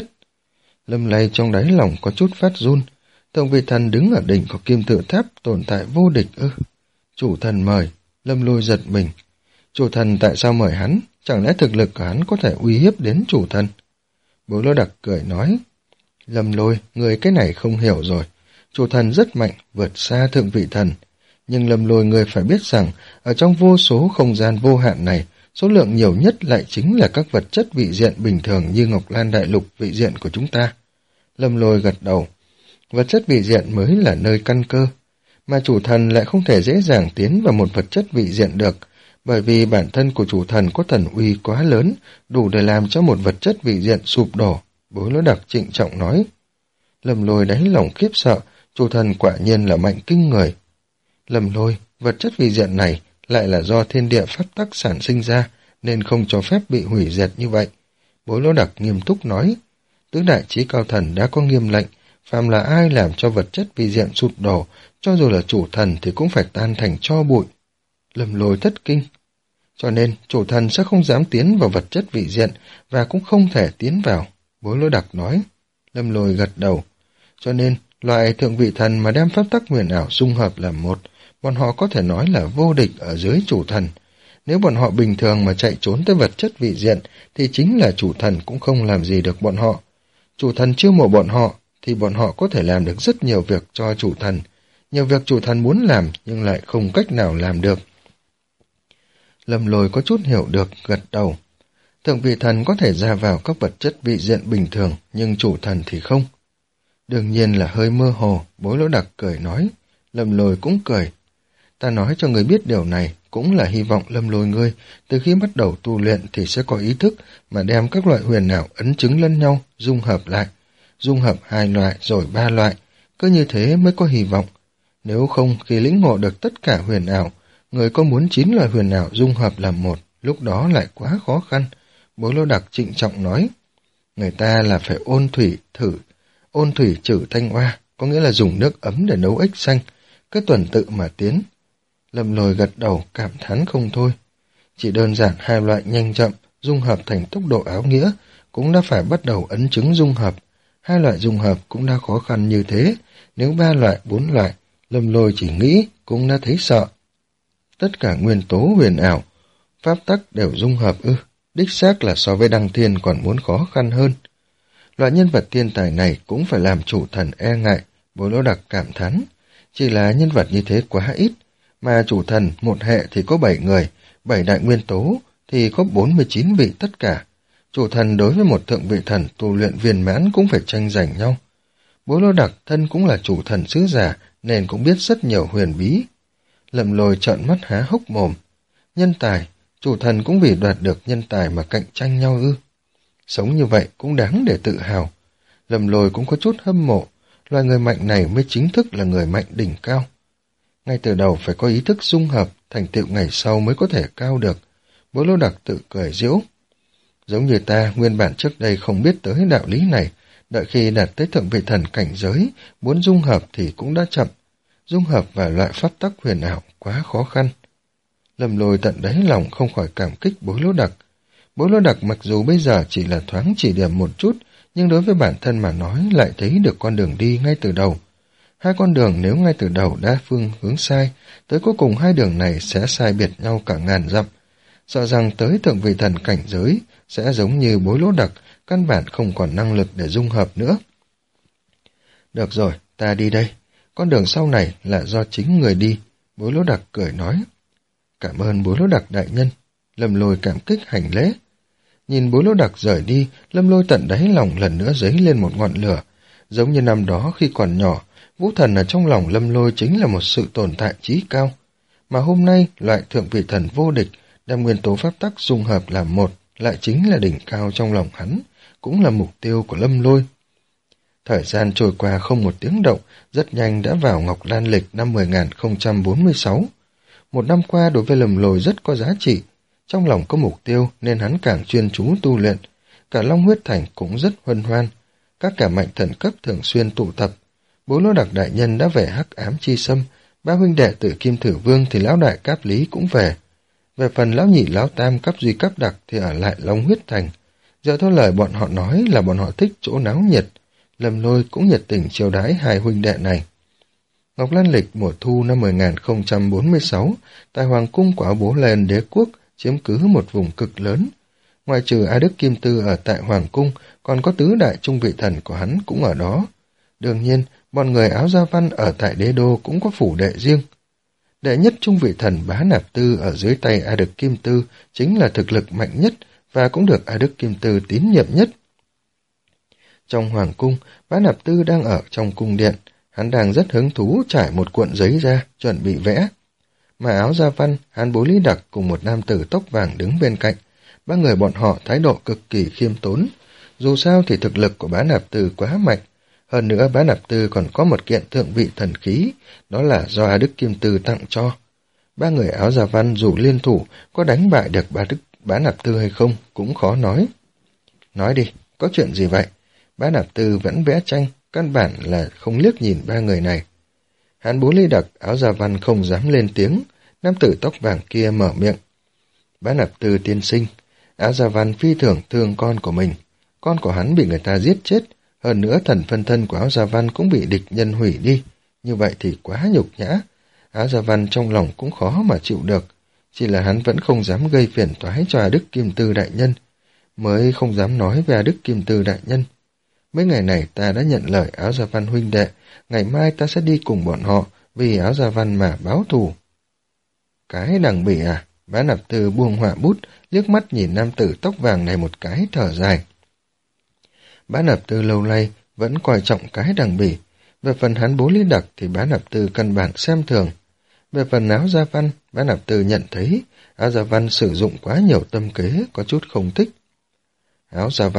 [SPEAKER 1] Lâm Lay trong đáy lòng có chút phát run. Thượng vị thần đứng ở đỉnh của kim tự tháp tồn tại vô địch ư? Chủ thần mời. Lâm Lôi giật mình. Chủ thần tại sao mời hắn? Chẳng lẽ thực lực của hắn có thể uy hiếp đến chủ thần? Bối Lô Đặc cười nói. Lâm Lôi, người cái này không hiểu rồi. Chủ thần rất mạnh, vượt xa thượng vị thần. Nhưng Lâm Lôi người phải biết rằng, ở trong vô số không gian vô hạn này, số lượng nhiều nhất lại chính là các vật chất vị diện bình thường như Ngọc Lan Đại Lục vị diện của chúng ta. Lâm Lôi gật đầu. Vật chất vị diện mới là nơi căn cơ, mà chủ thần lại không thể dễ dàng tiến vào một vật chất vị diện được, bởi vì bản thân của chủ thần có thần uy quá lớn, đủ để làm cho một vật chất vị diện sụp đổ. Bối Lô Đặc trịnh trọng nói. Lâm Lôi đáy lòng khiếp sợ, chủ thần quả nhiên là mạnh kinh người. Lâm Lôi, vật chất vị diện này lại là do thiên địa pháp tắc sản sinh ra, nên không cho phép bị hủy diệt như vậy. Bối Lô Đặc nghiêm túc nói. Tứ đại chí cao thần đã có nghiêm lệnh, phàm là ai làm cho vật chất vị diện sụp đổ, cho dù là chủ thần thì cũng phải tan thành tro bụi. Lâm Lôi thất kinh. Cho nên, chủ thần sẽ không dám tiến vào vật chất vị diện và cũng không thể tiến vào. Bối Lô Đặc nói. Lâm Lôi gật đầu. Cho nên, loại thượng vị thần mà đem pháp tắc huyền ảo dung hợp làm một, bọn họ có thể nói là vô địch ở dưới chủ thần. Nếu bọn họ bình thường mà chạy trốn tới vật chất vị diện, thì chính là chủ thần cũng không làm gì được bọn họ. Chủ thần chiêu mộ bọn họ, thì bọn họ có thể làm được rất nhiều việc cho chủ thần. Nhiều việc chủ thần muốn làm, nhưng lại không cách nào làm được. Lâm Lôi có chút hiểu được, gật đầu. Thượng vị thần có thể ra vào các vật chất vị diện bình thường, nhưng chủ thần thì không. Đương nhiên là hơi mơ hồ, Bối Lô Đặc cười nói. Lâm Lôi cũng cười. Ta nói cho người biết điều này, cũng là hy vọng Lâm Lôi ngươi, từ khi bắt đầu tu luyện thì sẽ có ý thức mà đem các loại huyền ảo ấn chứng lẫn nhau, dung hợp lại. dung hợp hai loại rồi ba loại, cứ như thế mới có hy vọng. Nếu không, khi lĩnh ngộ được tất cả huyền ảo, người có muốn chín loại huyền ảo dung hợp làm một, lúc đó lại quá khó khăn. Bố Lô Đặc trịnh trọng nói, người ta là phải ôn thủy thử, ôn thủy trừ thanh oa, có nghĩa là dùng nước ấm để nấu ếch xanh, cứ tuần tự mà tiến. Lâm Lôi gật đầu cảm thán không thôi. Chỉ đơn giản hai loại nhanh chậm, dung hợp thành tốc độ áo nghĩa, cũng đã phải bắt đầu ấn chứng dung hợp. Hai loại dung hợp cũng đã khó khăn như thế, nếu ba loại, bốn loại, Lâm Lôi chỉ nghĩ cũng đã thấy sợ. Tất cả nguyên tố huyền ảo, pháp tắc đều dung hợp ư, đích xác là so với đăng thiên còn muốn khó khăn hơn. Loại nhân vật thiên tài này cũng phải làm chủ thần e ngại, Bố Lô Đặc cảm thán. Chỉ là nhân vật như thế quá ít, mà chủ thần một hệ thì có bảy người, bảy đại nguyên tố thì có bốn mươi chín vị tất cả. Chủ thần đối với một thượng vị thần tu luyện viên mãn cũng phải tranh giành nhau. Bố Lô Đặc thân cũng là chủ thần sứ giả nên cũng biết rất nhiều huyền bí. Lâm Lôi trợn mắt há hốc mồm. Nhân tài, chủ thần cũng vì đoạt được nhân tài mà cạnh tranh nhau ư. Sống như vậy cũng đáng để tự hào. Lâm Lôi cũng có chút hâm mộ, loài người mạnh này mới chính thức là người mạnh đỉnh cao. Ngay từ đầu phải có ý thức dung hợp, thành tựu ngày sau mới có thể cao được. Bố Lô Đặc tự cười giễu. Giống như ta, nguyên bản trước đây không biết tới đạo lý này, đợi khi đạt tới thượng vị thần cảnh giới, muốn dung hợp thì cũng đã chậm. Dung hợp vào loại pháp tắc huyền ảo quá khó khăn. Lâm Lôi tận đáy lòng không khỏi cảm kích Bố Lô Đặc. Bố Lô Đặc mặc dù bây giờ chỉ là thoáng chỉ điểm một chút, nhưng đối với bản thân mà nói lại thấy được con đường đi ngay từ đầu. Hai con đường nếu ngay từ đầu đã phương hướng sai, tới cuối cùng hai đường này sẽ sai biệt nhau cả ngàn dặm. Sợ rằng tới thượng vị thần cảnh giới sẽ giống như Bố Lô Đặc, căn bản không còn năng lực để dung hợp nữa. Được rồi, ta đi đây. Con đường sau này là do chính người đi. Bố Lô Đặc cười nói. Cảm ơn Bố Lô Đặc đại nhân. Lâm Lôi cảm kích hành lễ. Nhìn Bố Lô Đặc rời đi, Lâm Lôi tận đáy lòng lần nữa dấy lên một ngọn lửa. Giống như năm đó khi còn nhỏ, vũ thần ở trong lòng Lâm Lôi chính là một sự tồn tại chí cao. Mà hôm nay, loại thượng vị thần vô địch, đem nguyên tố pháp tắc dung hợp làm một, lại chính là đỉnh cao trong lòng hắn, cũng là mục tiêu của Lâm Lôi. Thời gian trôi qua không một tiếng động, rất nhanh đã vào Ngọc Lan lịch năm mười nghìn không trăm bốn mươi sáu. Một năm qua đối với Lâm Lôi rất có giá trị, trong lòng có mục tiêu nên hắn càng chuyên chú tu luyện. Cả Long Huyết Thành cũng rất huân hoan, các cả mạnh thần cấp thường xuyên tụ tập. Bố Lô Đặc đại nhân đã về Hắc Ám Chi Sâm, ba huynh đệ Tử Kim Thử Vương thì lão đại Cáp Lý cũng về. Về phần lão nhị lão tam cấp duy cấp đặc thì ở lại Long Huyết Thành. Dựa theo lời bọn họ nói là bọn họ thích chỗ náo nhiệt, Lâm Lôi cũng nhiệt tình chiêu đãi hai huynh đệ này. Ngọc Lan lịch mùa thu năm mười nghìn không trăm bốn mươi sáu, tại Hoàng cung của Bố Lên Đế Quốc chiếm cứ một vùng cực lớn. Ngoài trừ A Đức Kim Tư ở tại Hoàng cung, còn có tứ đại trung vị thần của hắn cũng ở đó. Đương nhiên, bọn người Áo Gia Văn ở tại Đế Đô cũng có phủ đệ riêng. Đệ nhất trung vị thần Bá Nạp Tư ở dưới tay A Đức Kim Tư chính là thực lực mạnh nhất và cũng được A Đức Kim Tư tín nhiệm nhất. Trong Hoàng cung, Bá Nạp Tư đang ở trong cung điện, hắn đang rất hứng thú trải một cuộn giấy ra, chuẩn bị vẽ. Mà Áo Gia Văn, Hán Bối Lý Đặc cùng một nam tử tóc vàng đứng bên cạnh, ba người bọn họ thái độ cực kỳ khiêm tốn. Dù sao thì thực lực của Bá Nạp Tư quá mạnh, hơn nữa Bá Nạp Tư còn có một kiện thượng vị thần khí, đó là do A Đức Kim Tư tặng cho. Ba người Áo Gia Văn dù liên thủ có đánh bại được Bá Đức Bá Nạp Tư hay không cũng khó nói. Nói đi, có chuyện gì vậy? Bá Nạp Tư vẫn vẽ tranh, căn bản là không liếc nhìn ba người này. Hán Bố Lý Đặc, Áo Gia Văn không dám lên tiếng, nam tử tóc vàng kia mở miệng. Bá Nạp Tư tiên sinh, Áo Gia Văn phi thường thương con của mình, con của hắn bị người ta giết chết, hơn nữa thần phân thân của Áo Gia Văn cũng bị địch nhân hủy đi, như vậy thì quá nhục nhã. Áo Gia Văn trong lòng cũng khó mà chịu được, chỉ là hắn vẫn không dám gây phiền toái cho A Đức Kim Tư đại nhân, mới không dám nói về A Đức Kim Tư đại nhân. Mấy ngày này ta đã nhận lời Áo Gia Văn huynh đệ, ngày mai ta sẽ đi cùng bọn họ vì Áo Gia Văn mà báo thù. Cái đằng bỉ à? Bá Nạp Tư buông họa bút, liếc mắt nhìn nam tử tóc vàng này một cái thở dài. Bá Nạp Tư lâu nay vẫn coi trọng cái đằng bỉ, về phần Hán Bố Lý Đặc thì Bá Nạp Tư căn bản xem thường. Về phần Áo Gia Văn, Bá Nạp Tư nhận thấy Áo Gia Văn sử dụng quá nhiều tâm kế, có chút không thích. Áo Gia Văn,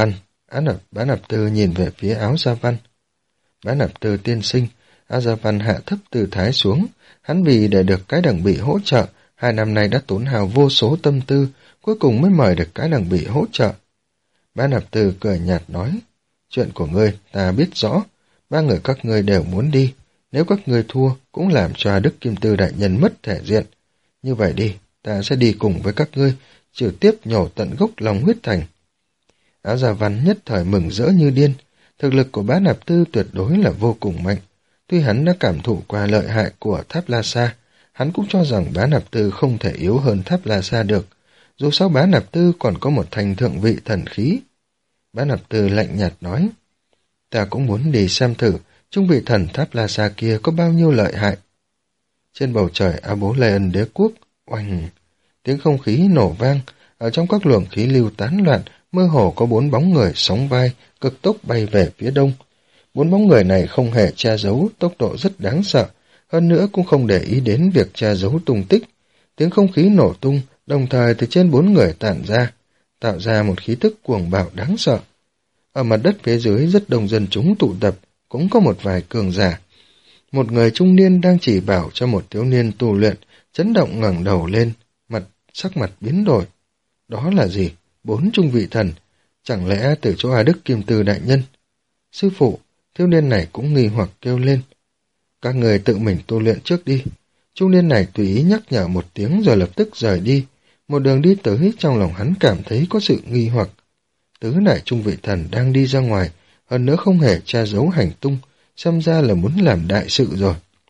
[SPEAKER 1] Á nập, Bá Nạp Tư nhìn về phía Áo Gia Văn. Bá Nạp Tư tiên sinh, Áo Gia Văn hạ thấp tư thái xuống. Hắn vì để được cái đằng bị hỗ trợ, hai năm nay đã tốn hào vô số tâm tư, cuối cùng mới mời được cái đằng bị hỗ trợ. Bá Nạp Tư cười nhạt nói, chuyện của ngươi ta biết rõ, ba người các ngươi đều muốn đi, nếu các ngươi thua cũng làm cho Đức Kim Tư đại nhân mất thể diện. Như vậy đi, ta sẽ đi cùng với các ngươi, trực tiếp nhổ tận gốc Long Huyết Thành. Áo Gia Văn nhất thời mừng rỡ như điên, thực lực của Bá Nạp Tư tuyệt đối là vô cùng mạnh. Tuy hắn đã cảm thụ qua lợi hại của Tháp La Sa, hắn cũng cho rằng Bá Nạp Tư không thể yếu hơn Tháp La Sa được, dù sao Bá Nạp Tư còn có một thành thượng vị thần khí. Bá Nạp Tư lạnh nhạt nói, ta cũng muốn đi xem thử trung vị thần Tháp La Sa kia có bao nhiêu lợi hại. Trên bầu trời A Bố Lê Ân Đế Quốc, oanh, tiếng không khí nổ vang, ở trong các luồng khí lưu tán loạn, mơ hồ có bốn bóng người sóng vai, cực tốc bay về phía đông. Bốn bóng người này không hề che giấu, tốc độ rất đáng sợ, hơn nữa cũng không để ý đến việc che giấu tung tích. Tiếng không khí nổ tung, đồng thời từ trên bốn người tản ra, tạo ra một khí tức cuồng bạo đáng sợ. Ở mặt đất phía dưới rất đông dân chúng tụ tập, cũng có một vài cường giả. Một người trung niên đang chỉ bảo cho một thiếu niên tu luyện, chấn động ngẩng đầu lên, mặt sắc mặt biến đổi. Đó là gì? Bốn trung vị thần, chẳng lẽ từ chỗ A Đức Kim Tư đại nhân? Sư phụ, thiếu niên này cũng nghi hoặc kêu lên. Các người tự mình tu luyện trước đi. Trung niên này tùy ý nhắc nhở một tiếng rồi lập tức rời đi. Một đường đi tới, trong lòng hắn cảm thấy có sự nghi hoặc. Tứ đại trung vị thần đang đi ra ngoài, hơn nữa không hề che giấu hành tung, xem ra là muốn làm đại sự rồi.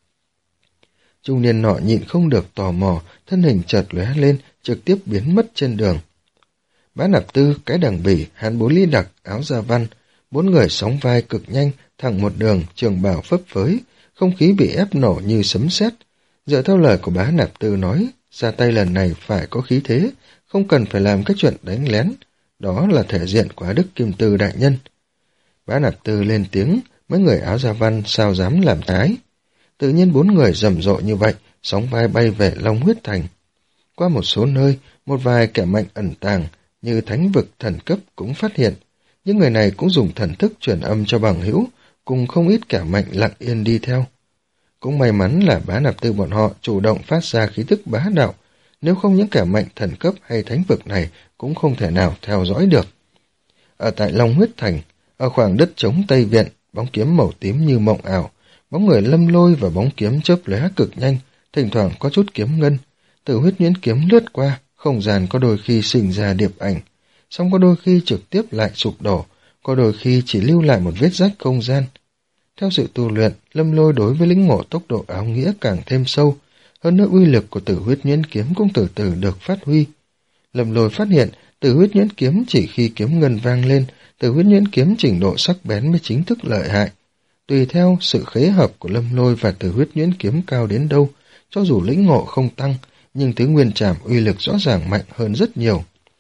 [SPEAKER 1] Trung niên nọ nhịn không được tò mò, thân hình chợt lóe lên, trực tiếp biến mất trên đường. Bá Nạp Tư, cái đằng bỉ, Hán Bố Lý Đặc, Áo Gia Văn, bốn người sóng vai cực nhanh, thẳng một đường, trường bào phấp phới, không khí bị ép nổ như sấm sét. Dựa theo lời của Bá Nạp Tư nói, ra tay lần này phải có khí thế, không cần phải làm các chuyện đánh lén, đó là thể diện của Đức Kim Tư đại nhân. Bá Nạp Tư lên tiếng, mấy người Áo Gia Văn sao dám làm trái. Tự nhiên bốn người rầm rộ như vậy, sóng vai bay về Long Huyết Thành. Qua một số nơi, một vài kẻ mạnh ẩn tàng, như thánh vực thần cấp cũng phát hiện. Những người này cũng dùng thần thức truyền âm cho bằng hữu, cùng không ít kẻ mạnh lặng yên đi theo. Cũng may mắn là Bá Nạp Tư bọn họ chủ động phát ra khí tức bá đạo, nếu không những kẻ mạnh thần cấp hay thánh vực này cũng không thể nào theo dõi được. Ở tại Long Huyết Thành, ở khoảng đất trống Tây Viện, bóng kiếm màu tím như mộng ảo, bóng người Lâm Lôi và bóng kiếm chớp lóe cực nhanh, thỉnh thoảng có chút kiếm ngân, Tử Huyết Nhuyễn kiếm lướt qua, không gian có đôi khi sinh ra điệp ảnh, song có đôi khi trực tiếp lại sụp đổ, có đôi khi chỉ lưu lại một vết rách không gian. Theo sự tu luyện, Lâm Lôi đối với lĩnh ngộ tốc độ áo nghĩa càng thêm sâu, hơn nữa uy lực của Tử Huyết Nhuyễn kiếm cũng từ từ được phát huy. Lâm Lôi phát hiện, Tử Huyết Nhuyễn kiếm chỉ khi kiếm ngân vang lên, Tử Huyết Nhuyễn kiếm trình độ sắc bén mới chính thức lợi hại. Tùy theo sự khế hợp của Lâm Lôi và Tử Huyết Nhuyễn kiếm cao đến đâu, cho dù lĩnh ngộ không tăng, nhưng thứ nguyên trảm uy lực rõ ràng mạnh hơn rất nhiều.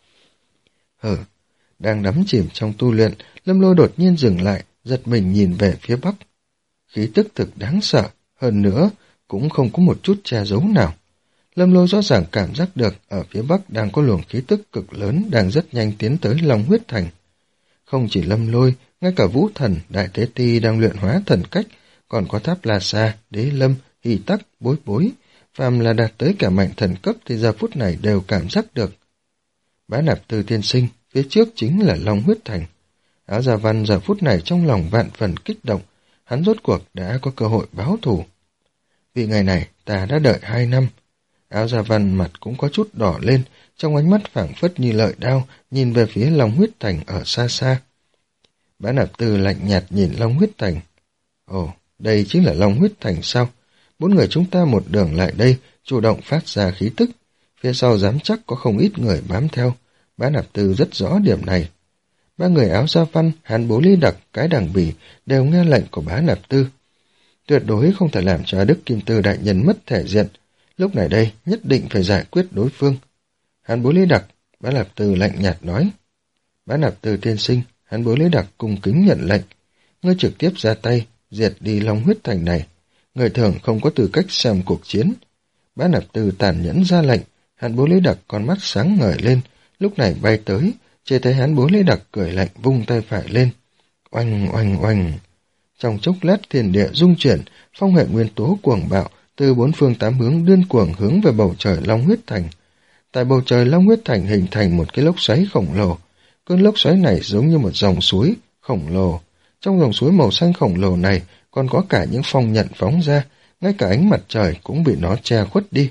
[SPEAKER 1] Hừ, đang đắm chìm trong tu luyện, Lâm Lôi đột nhiên dừng lại, giật mình nhìn về phía bắc. Khí tức thực đáng sợ, hơn nữa cũng không có một chút che giấu nào. Lâm Lôi rõ ràng cảm giác được ở phía bắc đang có luồng khí tức cực lớn đang rất nhanh tiến tới Long Huyết Thành. Không chỉ Lâm Lôi, ngay cả Vũ Thần, Đại Tế Ti đang luyện hóa thần cách, còn có Tháp La Sa, Đế Lâm, Hỷ Tắc, Bối Bối, phàm là đạt tới cả mạnh thần cấp thì giờ phút này đều cảm giác được. Bá Nạp Tư tiên sinh, phía trước chính là Long Huyết Thành. Áo Gia Văn giờ phút này trong lòng vạn phần kích động, hắn rốt cuộc đã có cơ hội báo thù. Vì ngày này ta đã đợi hai năm. Áo Gia Văn mặt cũng có chút đỏ lên, trong ánh mắt phảng phất như lợi đao, nhìn về phía Long Huyết Thành ở xa xa. Bá Nạp Tư lạnh nhạt nhìn Long Huyết Thành. Ồ, đây chính là Long Huyết Thành sao? Bốn người chúng ta một đường lại đây, chủ động phát ra khí tức. Phía sau dám chắc có không ít người bám theo. Bá Nạp Tư rất rõ điểm này. Ba người Áo Gia Văn, Hán Bố Lý Đặc, cái đằng bỉ đều nghe lệnh của Bá Nạp Tư. Tuyệt đối không thể làm cho Đức Kim Tư đại nhân mất thể diện. Lúc này đây nhất định phải giải quyết đối phương. Hán Bố Lý Đặc, Bá Nạp Tư lạnh nhạt nói. Bá Nạp Tư tiên sinh, Hán Bố Lý Đặc cung kính nhận lệnh. Ngươi trực tiếp ra tay, diệt đi Long Huyết Thành này. Người thường không có tư cách xem cuộc chiến. Bá Nạp Tư tàn nhẫn ra lệnh, Hán Bố Lý Đặc con mắt sáng ngời lên, lúc này bay tới, Chỉ thấy Hán Bối Lý Đặc cười lạnh vung tay phải lên. Oanh oanh oanh. Trong chốc lát thiên địa rung chuyển, phong hệ nguyên tố cuồng bạo từ bốn phương tám hướng điên cuồng hướng về bầu trời Long Huyết Thành. Tại bầu trời Long Huyết Thành hình thành một cái lốc xoáy khổng lồ. Cơn lốc xoáy này giống như một dòng suối khổng lồ. Trong dòng suối màu xanh khổng lồ này còn có cả những phong nhận phóng ra, ngay cả ánh mặt trời cũng bị nó che khuất đi.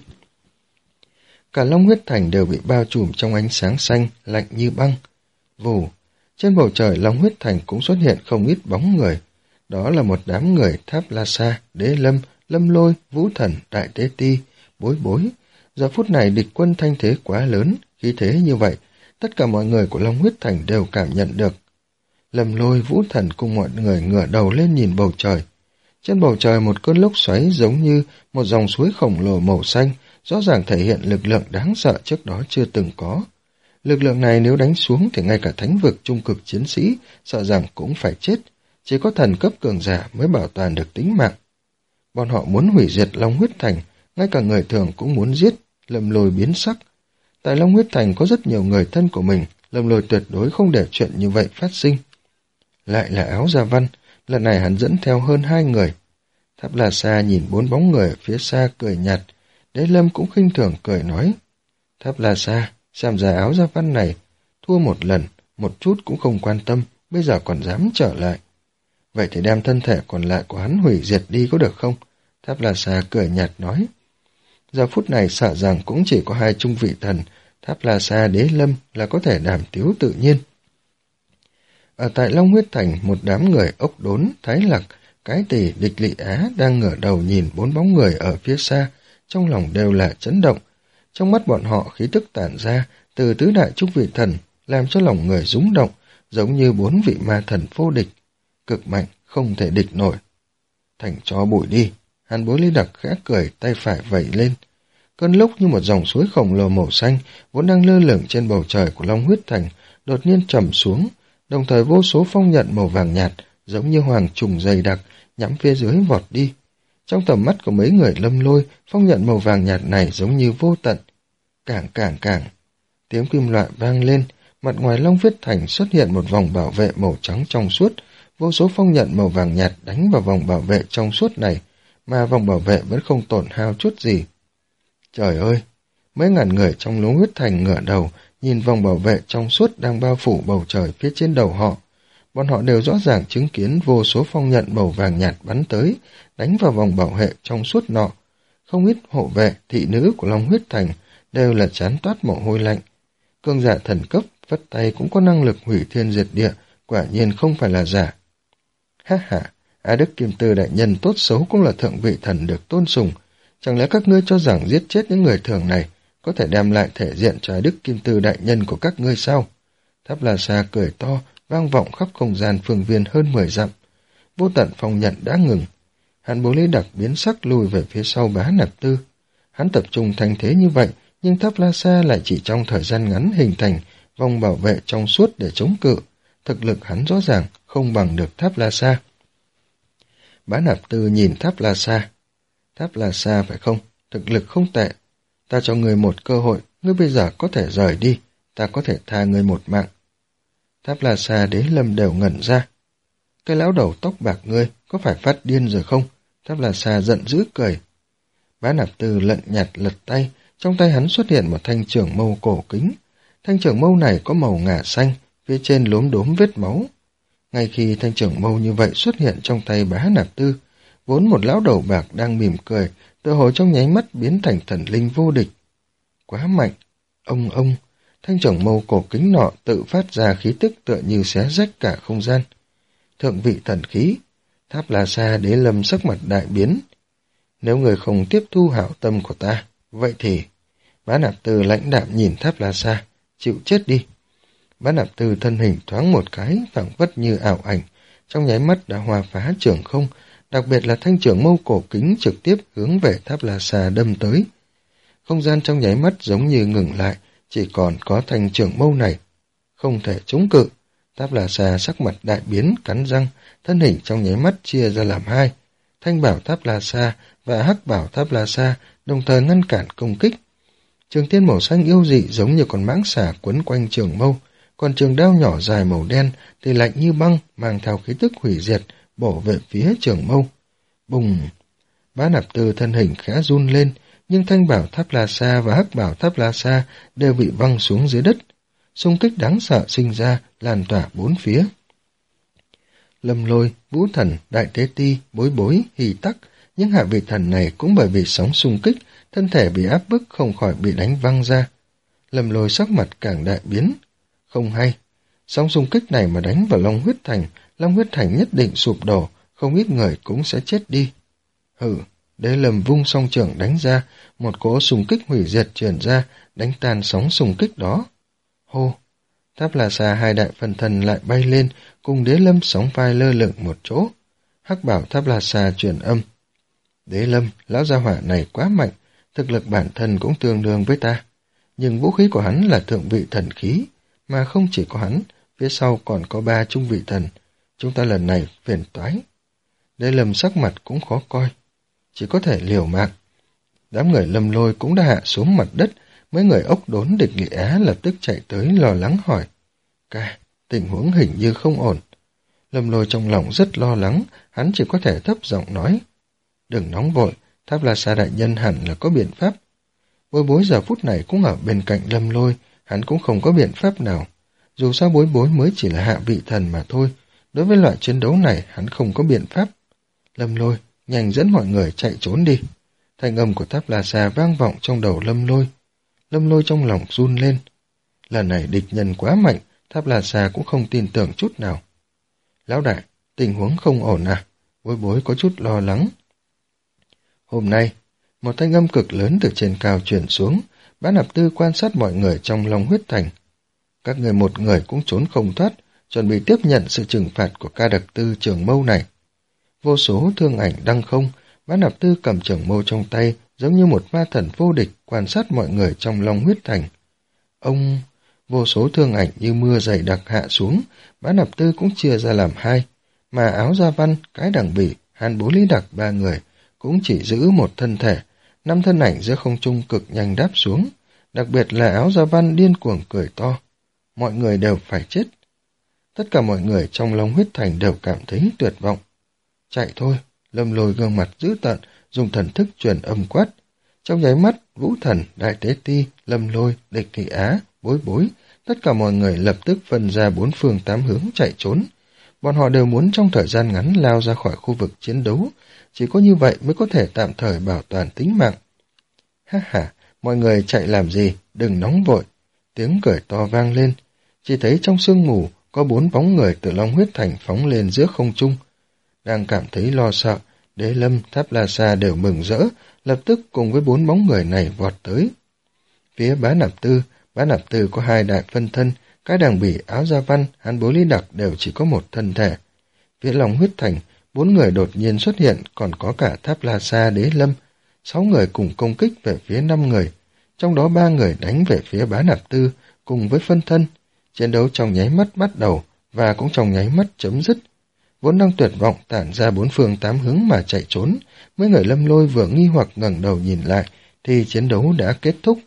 [SPEAKER 1] Cả Long Huyết Thành đều bị bao trùm trong ánh sáng xanh, lạnh như băng. Vù, trên bầu trời Long Huyết Thành cũng xuất hiện không ít bóng người. Đó là một đám người Tháp La Sa, Đế Lâm, Lâm Lôi, Vũ Thần, Đại Tế Ti, Bối Bối. Giờ phút này địch quân thanh thế quá lớn, khí thế như vậy, tất cả mọi người của Long Huyết Thành đều cảm nhận được. Lâm Lôi, Vũ Thần cùng mọi người ngửa đầu lên nhìn bầu trời. Trên bầu trời một cơn lốc xoáy giống như một dòng suối khổng lồ màu xanh, rõ ràng thể hiện lực lượng đáng sợ trước đó chưa từng có. Lực lượng này nếu đánh xuống thì ngay cả thánh vực trung cực chiến sĩ sợ rằng cũng phải chết. Chỉ có thần cấp cường giả mới bảo toàn được tính mạng. Bọn họ muốn hủy diệt Long Huyết Thành, ngay cả người thường cũng muốn giết. Lâm Lôi biến sắc. Tại Long Huyết Thành có rất nhiều người thân của mình, Lâm Lôi tuyệt đối không để chuyện như vậy phát sinh. Lại là Áo Gia Văn, lần này hắn dẫn theo hơn hai người. Tháp La Sa nhìn bốn bóng người ở phía xa cười nhạt, Đế Lâm cũng khinh thường cười nói. Tháp La Sa, xem ra Áo Gia Văn này, thua một lần, một chút cũng không quan tâm, bây giờ còn dám trở lại. Vậy thì đem thân thể còn lại của hắn hủy diệt đi có được không? Tháp La Sa cười nhạt nói. Giờ phút này sợ rằng cũng chỉ có hai trung vị thần, Tháp La Sa, Đế Lâm là có thể đàm tiếu tự nhiên. Ở tại Long Huyết Thành, một đám người ốc đốn, thái lặc, cái tỳ, địch lị á đang ngửa đầu nhìn bốn bóng người ở phía xa, trong lòng đều là chấn động. Trong mắt bọn họ khí tức tản ra từ tứ đại trung vị thần, làm cho lòng người rúng động, giống như bốn vị ma thần vô địch, cực mạnh, không thể địch nổi. Thành cho bụi đi, Hàn Bối Lý Đặc khẽ cười, tay phải vẩy lên. Cơn lốc như một dòng suối khổng lồ màu xanh, vốn đang lơ lửng trên bầu trời của Long Huyết Thành, đột nhiên trầm xuống, đồng thời vô số phong nhận màu vàng nhạt, giống như hoàng trùng dày đặc, nhắm phía dưới vọt đi. Trong tầm mắt của mấy người Lâm Lôi, phong nhận màu vàng nhạt này giống như vô tận. Càng càng càng, tiếng kim loại vang lên, mặt ngoài Long Huyết Thành xuất hiện một vòng bảo vệ màu trắng trong suốt, vô số phong nhận màu vàng nhạt đánh vào vòng bảo vệ trong suốt này, mà vòng bảo vệ vẫn không tổn hao chút gì. Trời ơi! Mấy ngàn người trong Long Huyết Thành ngửa đầu, nhìn vòng bảo vệ trong suốt đang bao phủ bầu trời phía trên đầu họ. Bọn họ đều rõ ràng chứng kiến vô số phong nhận màu vàng nhạt bắn tới, đánh vào vòng bảo vệ trong suốt nọ. Không ít hộ vệ, thị nữ của Long Huyết Thành đều là chán toát mồ hôi lạnh. Cường giả thần cấp, vất tay cũng có năng lực hủy thiên diệt địa, quả nhiên không phải là giả. Ha ha, Á Đức Kim Tư đại nhân tốt xấu cũng là thượng vị thần được tôn sùng. Chẳng lẽ các ngươi cho rằng giết chết những người thường này có thể đem lại thể diện cho Á Đức Kim Tư đại nhân của các ngươi sao? Tháp La Sa cười to, vang vọng khắp không gian phương viên hơn mười dặm. Vô tận phong nhận đã ngừng. Hàn Bối Lý Đặc biến sắc lùi về phía sau Bá Nạp Tư. Hắn tập trung thành thế như vậy, nhưng Tháp La Sa lại chỉ trong thời gian ngắn hình thành vòng bảo vệ trong suốt để chống cự. Thực lực hắn rõ ràng không bằng được Tháp La Sa. Bá Nạp Tư nhìn Tháp La Sa. Tháp La Sa phải không? Thực lực không tệ. Ta cho ngươi một cơ hội, ngươi bây giờ có thể rời đi, ta có thể tha ngươi một mạng. Tháp La Sa, Đế Lâm đều ngẩn ra. Cái lão đầu tóc bạc ngươi có phải phát điên rồi không? Tháp La Sa giận dữ cười. Bá Nạp Tư lận nhạt lật tay, trong tay hắn xuất hiện một thanh trưởng mâu cổ kính. Thanh trưởng mâu này có màu ngà xanh, phía trên lốm đốm vết máu. Ngay khi thanh trưởng mâu như vậy xuất hiện trong tay Bá Nạp Tư, vốn một lão đầu bạc đang mỉm cười, tựa hồ trong nháy mắt biến thành thần linh vô địch. Quá mạnh! Ông ông! Thanh trưởng mâu cổ kính nọ tự phát ra khí tức tựa như xé rách cả không gian. Thượng vị thần khí! Tháp La Sa, Đế Lâm sắc mặt đại biến. Nếu người không tiếp thu hảo tâm của ta, vậy thì... Bá Nạp Tư lãnh đạm nhìn Tháp La Sa, chịu chết đi. Bá Nạp Tư thân hình thoáng một cái, phảng phất như ảo ảnh, trong nháy mắt đã hòa phá trường không, đặc biệt là thanh trưởng mâu cổ kính trực tiếp hướng về Tháp La Sa đâm tới. Không gian trong nháy mắt giống như ngừng lại, chỉ còn có thanh trưởng mâu này. Không thể chống cự. Tháp La Sa sắc mặt đại biến, cắn răng, thân hình trong nháy mắt chia ra làm hai. Thanh bảo Tháp La Sa và hắc bảo Tháp La Sa đồng thời ngăn cản công kích. Trường tiên màu xanh yêu dị giống như con mãng xà quấn quanh trường mâu, còn trường đao nhỏ dài màu đen thì lạnh như băng, mang theo khí tức hủy diệt, bổ về phía Trường Mâu. Bùng! Bá Nạp Tư thân hình khẽ run lên, nhưng thanh bảo Tháp La Sa và hắc bảo Tháp La Sa đều bị văng xuống dưới đất. Xung kích đáng sợ sinh ra, lan tỏa bốn phía. Lâm Lôi, Vũ Thần, Đại Tế Ti, Bối Bối, Hỷ Tắc, những hạ vị thần này cũng bởi vì sóng xung kích, thân thể bị áp bức không khỏi bị đánh văng ra. Lâm Lôi sắc mặt càng đại biến. Không hay, sóng xung kích này mà đánh vào Long Huyết Thành, Long Huyết Thành nhất định sụp đổ, không ít người cũng sẽ chết đi. Hừ, Đế Lâm vung song trưởng đánh ra, một cỗ xung kích hủy diệt truyền ra, đánh tan sóng xung kích đó. Hô! Tháp La Sa hai đại phân thân lại bay lên, cùng Đế Lâm sóng vai lơ lửng một chỗ. Hắc bảo Tháp La Sa truyền âm. Đế Lâm, lão gia hỏa này quá mạnh, thực lực bản thân cũng tương đương với ta. Nhưng vũ khí của hắn là thượng vị thần khí, mà không chỉ có hắn, phía sau còn có ba trung vị thần. Chúng ta lần này phiền toái. Đế Lâm sắc mặt cũng khó coi, chỉ có thể liều mạng. Đám người Lâm Lôi cũng đã hạ xuống mặt đất, mấy người ốc đốn địch Nghị Á lập tức chạy tới lo lắng hỏi. Ca, tình huống hình như không ổn. Lâm Lôi trong lòng rất lo lắng, hắn chỉ có thể thấp giọng nói. Đừng nóng vội, Tháp La Sa đại nhân hẳn là có biện pháp. Bối Bối giờ phút này cũng ở bên cạnh Lâm Lôi, hắn cũng không có biện pháp nào. Dù sao Bối Bối mới chỉ là hạ vị thần mà thôi, đối với loại chiến đấu này hắn không có biện pháp. Lâm Lôi, nhanh dẫn mọi người chạy trốn đi. Thanh âm của Tháp La Sa vang vọng trong đầu Lâm Lôi. Lâm Lôi trong lòng run lên. Lần này địch nhân quá mạnh, Tháp La Sa cũng không tin tưởng chút nào. Lão đại, tình huống không ổn à? Bối Bối có chút lo lắng. Hôm nay, một thanh âm cực lớn từ trên cao truyền xuống, Bá Nạp Tư quan sát mọi người trong Long Huyết Thành. Các người một người cũng trốn không thoát, chuẩn bị tiếp nhận sự trừng phạt của ca đặc tư Trường Mâu này. Vô số thương ảnh đăng không, Bá Nạp Tư cầm Trường Mâu trong tay, giống như một ma thần vô địch quan sát mọi người trong Long Huyết Thành. Ông... Vô số thương ảnh như mưa dày đặc hạ xuống, Bá Nạp Tư cũng chia ra làm hai, mà Áo Gia Văn, Cái Đằng Bỉ, Hàn Bố Lý Đặc ba người cũng chỉ giữ một thân thể, năm thân ảnh giữa không trung cực nhanh đáp xuống, đặc biệt là Áo Gia Văn điên cuồng cười to. Mọi người đều phải chết. Tất cả mọi người trong Long Huyết Thành đều cảm thấy tuyệt vọng. Chạy thôi, Lâm Lôi gương mặt dữ tợn, dùng thần thức truyền âm quát. Trong nháy mắt, Vũ Thần, Đại Tế Ti, Lâm Lôi, Địch Nghị Á, Bối Bối, tất cả mọi người lập tức phân ra bốn phương tám hướng chạy trốn. Bọn họ đều muốn trong thời gian ngắn lao ra khỏi khu vực chiến đấu, chỉ có như vậy mới có thể tạm thời bảo toàn tính mạng. Ha ha, mọi người chạy làm gì, đừng nóng vội. Tiếng cười to vang lên, chỉ thấy trong sương mù có bốn bóng người từ Long Huyết Thành phóng lên giữa không trung. Đang cảm thấy lo sợ, Đế Lâm, Tháp La Sa đều mừng rỡ, lập tức cùng với bốn bóng người này vọt tới. Phía Bá Nạp Tư, Bá Nạp Tư có hai đại phân thân, Cái Đằng Bỉ, Áo Gia Văn, Hàn Bố Lý Đặc đều chỉ có một thân thể. Phía Long Huyết Thành, bốn người đột nhiên xuất hiện, còn có cả Tháp La Sa, Đế Lâm, sáu người cùng công kích về phía năm người, trong đó ba người đánh về phía Bá Nạp Tư cùng với phân thân. Chiến đấu trong nháy mắt bắt đầu và cũng trong nháy mắt chấm dứt. Vốn đang tuyệt vọng tản ra bốn phương tám hướng mà chạy trốn, mấy người Lâm Lôi vừa nghi hoặc ngẩng đầu nhìn lại thì chiến đấu đã kết thúc.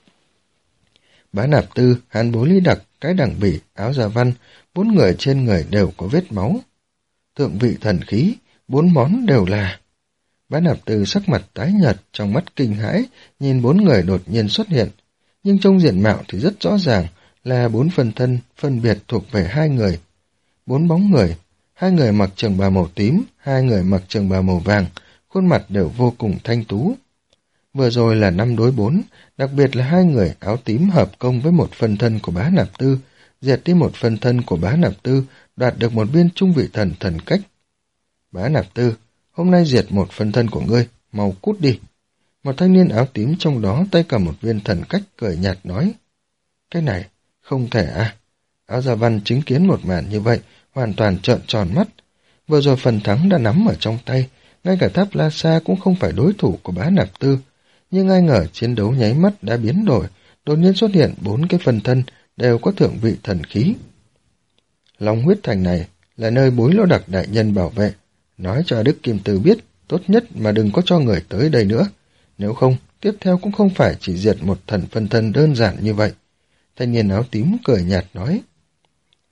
[SPEAKER 1] Bá Nạp Tư, Hàn Bố Lý Đặc, Cái Đằng Bỉ, Áo Gia Văn, bốn người trên người đều có vết máu. Thượng vị thần khí, bốn món đều là... Bá Nạp Tư sắc mặt tái nhợt, trong mắt kinh hãi, nhìn bốn người đột nhiên xuất hiện. Nhưng trong diện mạo thì rất rõ ràng là bốn phân thân phân biệt thuộc về hai người. Bốn bóng người, hai người mặc trường bào màu tím, hai người mặc trường bào màu vàng, khuôn mặt đều vô cùng thanh tú. Vừa rồi là năm đối bốn, đặc biệt là hai người áo tím hợp công với một phân thân của Bá Nạp Tư, diệt đi một phân thân của Bá Nạp Tư, đoạt được một viên trung vị thần thần cách. Bá Nạp Tư, hôm nay diệt một phân thân của ngươi, mau cút đi. Một thanh niên áo tím trong đó tay cầm một viên thần cách cười nhạt nói. Cái này, không thể à. Áo Gia Văn chứng kiến một màn như vậy, hoàn toàn trợn tròn mắt. Vừa rồi phần thắng đã nắm ở trong tay, ngay cả Tháp La Sa cũng không phải đối thủ của Bá Nạp Tư. Nhưng ai ngờ chiến đấu nháy mắt đã biến đổi, đột nhiên xuất hiện bốn cái phân thân đều có thượng vị thần khí. Long Huyết Thành này là nơi Bối Lô Đặc đại nhân bảo vệ, nói cho Đức Kim Từ biết, tốt nhất mà đừng có cho người tới đây nữa, nếu không, tiếp theo cũng không phải chỉ diệt một thần phân thân đơn giản như vậy. Thanh niên áo tím cười nhạt nói.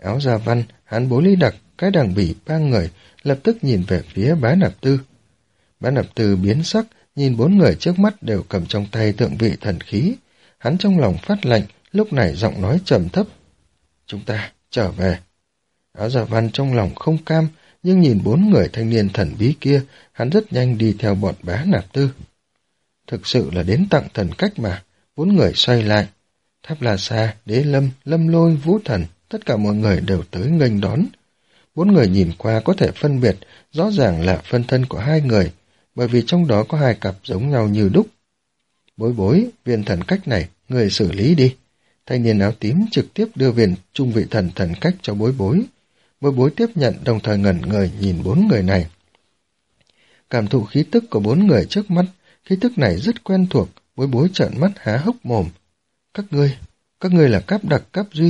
[SPEAKER 1] Áo Da Văn, Hán Bối Lý Đặc, cái đằng bỉ ba người lập tức nhìn về phía Bá Nạp Tư. Bá Nạp Tư biến sắc, nhìn bốn người trước mắt đều cầm trong tay thượng vị thần khí. Hắn trong lòng phát lạnh, lúc này giọng nói trầm thấp. Chúng ta trở về. Áo Da Văn trong lòng không cam, nhưng nhìn bốn người thanh niên thần bí kia, hắn rất nhanh đi theo bọn Bá Nạp Tư. Thực sự là đến tặng thần cách mà. Bốn người xoay lại. Tháp La Sa, Đế Lâm, Lâm Lôi, Vũ Thần, tất cả mọi người đều tới nghênh đón. Bốn người nhìn qua có thể phân biệt, rõ ràng là phân thân của hai người, bởi vì trong đó có hai cặp giống nhau như đúc. Bối Bối, viên thần cách này, người xử lý đi. Thanh niên áo tím trực tiếp đưa viên trung vị thần thần cách cho Bối Bối. Bối Bối tiếp nhận, đồng thời ngẩn người nhìn bốn người này. Cảm thụ khí tức của bốn người trước mắt, khí tức này rất quen thuộc. Bối Bối trợn mắt há hốc mồm. Các ngươi, các ngươi là Cáp Đặc, Cáp Duy.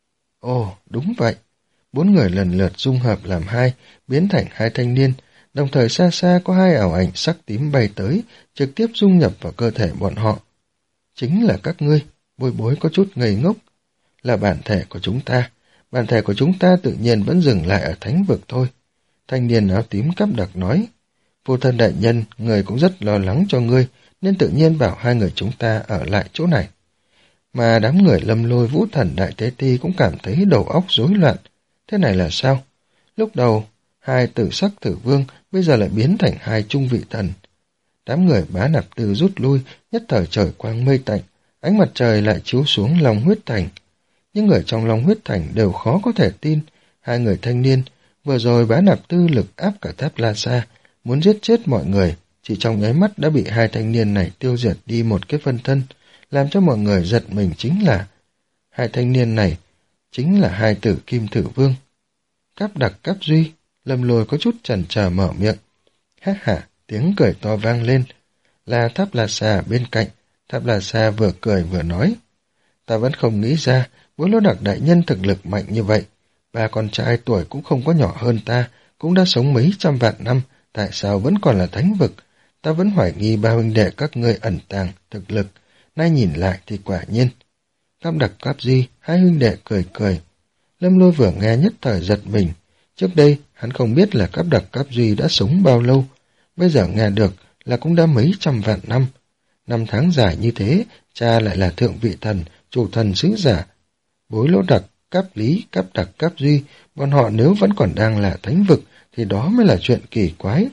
[SPEAKER 1] Ồ, đúng vậy. Bốn người lần lượt dung hợp làm hai, biến thành hai thanh niên, đồng thời xa xa có hai ảo ảnh sắc tím bay tới, trực tiếp dung nhập vào cơ thể bọn họ. Chính là các ngươi. Bối Bối có chút ngây ngốc. Là bản thể của chúng ta. Bản thể của chúng ta tự nhiên vẫn dừng lại ở thánh vực thôi. Thanh niên áo tím Cáp Đặc nói. Vô thân đại nhân, người cũng rất lo lắng cho ngươi, nên tự nhiên bảo hai người chúng ta ở lại chỗ này. Mà đám người Lâm Lôi, Vũ Thần, Đại Tế Ti cũng cảm thấy đầu óc rối loạn. Thế này là sao? Lúc đầu, hai tử sắc tử vương bây giờ lại biến thành hai trung vị thần. Đám người Bá Nạp Tư rút lui, nhất thời trời quang mây tạnh, ánh mặt trời lại chiếu xuống Long Huyết Thành. Những người trong Long Huyết Thành đều khó có thể tin, hai người thanh niên, vừa rồi Bá Nạp Tư lực áp cả Tháp La Sa, muốn giết chết mọi người, chỉ trong nháy mắt đã bị hai thanh niên này tiêu diệt đi một cái phân thân, làm cho mọi người giật mình. Chính là hai thanh niên này chính là hai tử Kim Thử Vương. Cáp Đặc, Cáp Duy. Lâm Lôi có chút chần chờ mở miệng. Ha ha, tiếng cười to vang lên. Là Tháp La Sa bên cạnh. Tháp La Sa vừa cười vừa nói. Ta vẫn không nghĩ ra Bối Lô Đặc đại nhân thực lực mạnh như vậy. Ba con trai tuổi cũng không có nhỏ hơn ta, cũng đã sống mấy trăm vạn năm, tại sao vẫn còn là thánh vực? Ta vẫn hoài nghi ba huynh đệ các ngươi ẩn tàng thực lực, nay nhìn lại thì quả nhiên. Cáp Đặc, Cáp Duy, hai huynh đệ cười cười. Lâm Lôi vừa nghe nhất thời giật mình. Trước đây, hắn không biết là Cáp Đặc, Cáp Duy đã sống bao lâu. Bây giờ nghe được là cũng đã mấy trăm vạn năm. Năm tháng dài như thế, cha lại là thượng vị thần, chủ thần sứ giả. Bối Lỗ Đặc, Cáp Lý, Cáp Đặc, Cáp Duy, bọn họ nếu vẫn còn đang là thánh vực, thì đó mới là chuyện kỳ quái.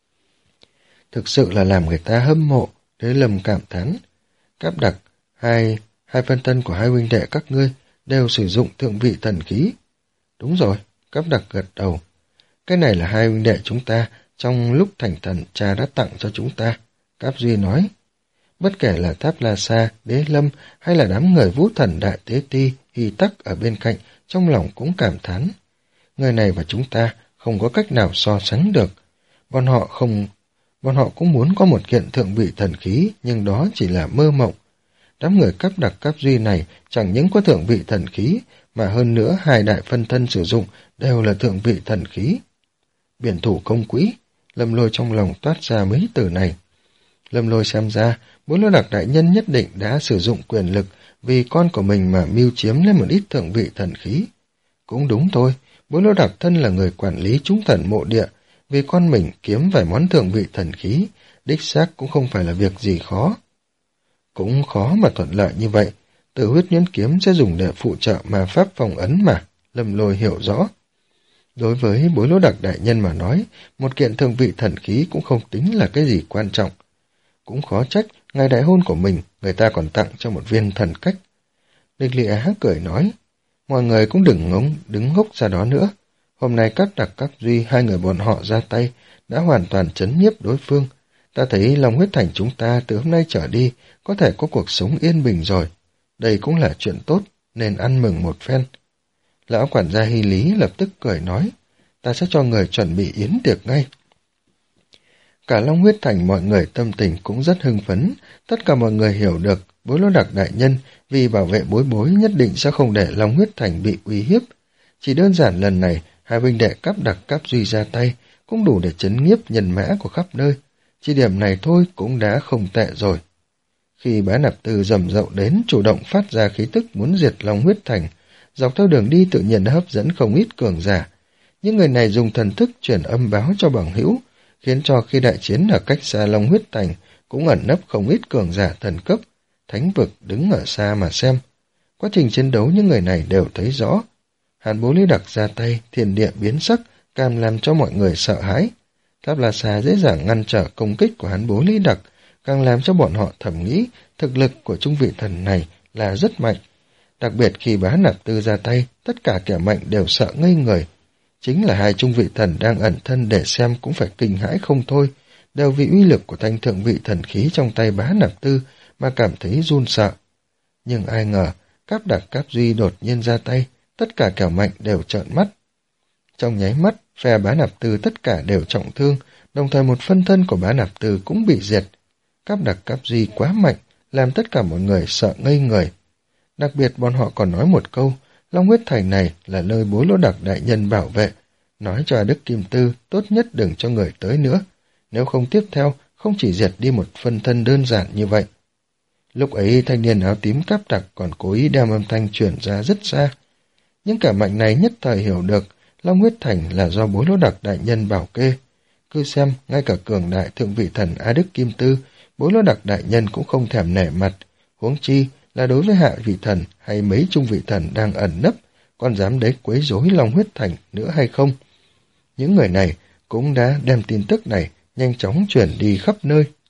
[SPEAKER 1] Thực sự là làm người ta hâm mộ. Đế Lâm cảm thán. Cáp Đặc, hai, hai phân thân của hai huynh đệ các ngươi đều sử dụng thượng vị thần khí. Đúng rồi, Cáp Đặc gật đầu. Cái này là hai huynh đệ chúng ta, trong lúc thành thần cha đã tặng cho chúng ta. Cáp Duy nói. Bất kể là Tháp La Sa, Đế Lâm hay là đám người Vũ Thần, Đại Tế Ti, Hy Tắc ở bên cạnh, trong lòng cũng cảm thán. Người này và chúng ta không có cách nào so sánh được. Bọn họ không... Bọn họ cũng muốn có một kiện thượng vị thần khí, nhưng đó chỉ là mơ mộng. Đám người Cáp Đặc, Cáp Duy này chẳng những có thượng vị thần khí, mà hơn nữa hai đại phân thân sử dụng đều là thượng vị thần khí. Biển thủ công quỹ. Lâm Lôi trong lòng toát ra mấy từ này. Lâm Lôi xem ra, Bối Lô Đặc đại nhân nhất định đã sử dụng quyền lực vì con của mình mà mưu chiếm lên một ít thượng vị thần khí. Cũng đúng thôi, Bối Lô Đặc thân là người quản lý chúng thần mộ địa, vì con mình kiếm vài món thượng vị thần khí, đích xác cũng không phải là việc gì khó. Cũng khó mà thuận lợi như vậy, Tử Huyết Nhuyễn Kiếm sẽ dùng để phụ trợ ma pháp phong ấn mà, Lâm Lôi hiểu rõ. Đối với Bối Lô Đặc đại nhân mà nói, một kiện thượng vị thần khí cũng không tính là cái gì quan trọng. Cũng khó trách, ngày đại hôn của mình, người ta còn tặng cho một viên thần cách. Địch Lị Á cười nói, mọi người cũng đừng ngóng, đứng ngốc ra đó nữa. Hôm nay Cáp Đặc, Cáp Duy, hai người bọn họ ra tay, đã hoàn toàn chấn nhiếp đối phương. Ta thấy Long Huyết Thành chúng ta từ hôm nay trở đi, có thể có cuộc sống yên bình rồi. Đây cũng là chuyện tốt, nên ăn mừng một phen. Lão quản gia Hy Lý lập tức cười nói, ta sẽ cho người chuẩn bị yến tiệc ngay. Cả Long Huyết Thành mọi người tâm tình cũng rất hưng phấn, tất cả mọi người hiểu được Bối Lô Đặc đại nhân vì bảo vệ Bối Bối nhất định sẽ không để Long Huyết Thành bị uy hiếp. Chỉ đơn giản lần này, hai huynh đệ Cáp Đặc, Cáp Duy ra tay cũng đủ để trấn nhiếp nhân mã của khắp nơi. Chỉ điểm này thôi cũng đã không tệ rồi. Khi Bá Nạp Tư rầm rộ đến chủ động phát ra khí tức muốn diệt Long Huyết Thành, dọc theo đường đi tự nhiên đã hấp dẫn không ít cường giả. Những người này dùng thần thức truyền âm báo cho bằng hữu, khiến cho khi đại chiến ở cách xa Long Huyết Thành cũng ẩn nấp không ít cường giả thần cấp, thánh vực đứng ở xa mà xem. Quá trình chiến đấu những người này đều thấy rõ. Hàn Bố Lý Đặc ra tay, thiên địa biến sắc, càng làm cho mọi người sợ hãi. Tháp La Sa dễ dàng ngăn trở công kích của Hàn Bố Lý Đặc, càng làm cho bọn họ thầm nghĩ thực lực của trung vị thần này là rất mạnh. Đặc biệt khi Bá Nạp Tư ra tay, tất cả kẻ mạnh đều sợ ngây người. Chính là hai trung vị thần đang ẩn thân để xem cũng phải kinh hãi không thôi, đều vì uy lực của thanh thượng vị thần khí trong tay Bá Nạp Tư mà cảm thấy run sợ. Nhưng ai ngờ, Cáp Đặc Cáp Duy đột nhiên ra tay, tất cả kẻ mạnh đều trợn mắt. Trong nháy mắt, phe Bá Nạp Tư tất cả đều trọng thương, đồng thời một phân thân của Bá Nạp Tư cũng bị diệt. Cáp Đặc Cáp Duy quá mạnh, làm tất cả mọi người sợ ngây người. Đặc biệt bọn họ còn nói một câu, Long Huyết Thành này là nơi Bối Lỗ Đặc đại nhân bảo vệ, nói cho Đức Kim Tư tốt nhất đừng cho người tới nữa, nếu không tiếp theo không chỉ diệt đi một phân thân đơn giản như vậy. Lúc ấy thanh niên áo tím Cáp Đặc còn cố ý đem âm thanh chuyển ra rất xa. Những kẻ mạnh này nhất thời hiểu được Long Huyết Thành là do Bối Lỗ Đặc đại nhân bảo kê. Cứ xem, ngay cả cường đại thượng vị thần A Đức Kim Tư, Bối Lỗ Đặc đại nhân cũng không thèm nể mặt, huống chi là đối với hạ vị thần hay mấy trung vị thần đang ẩn nấp, còn dám đấy quấy rối Long Huyết Thành nữa hay không. Những người này cũng đã đem tin tức này nhanh chóng chuyển đi khắp nơi.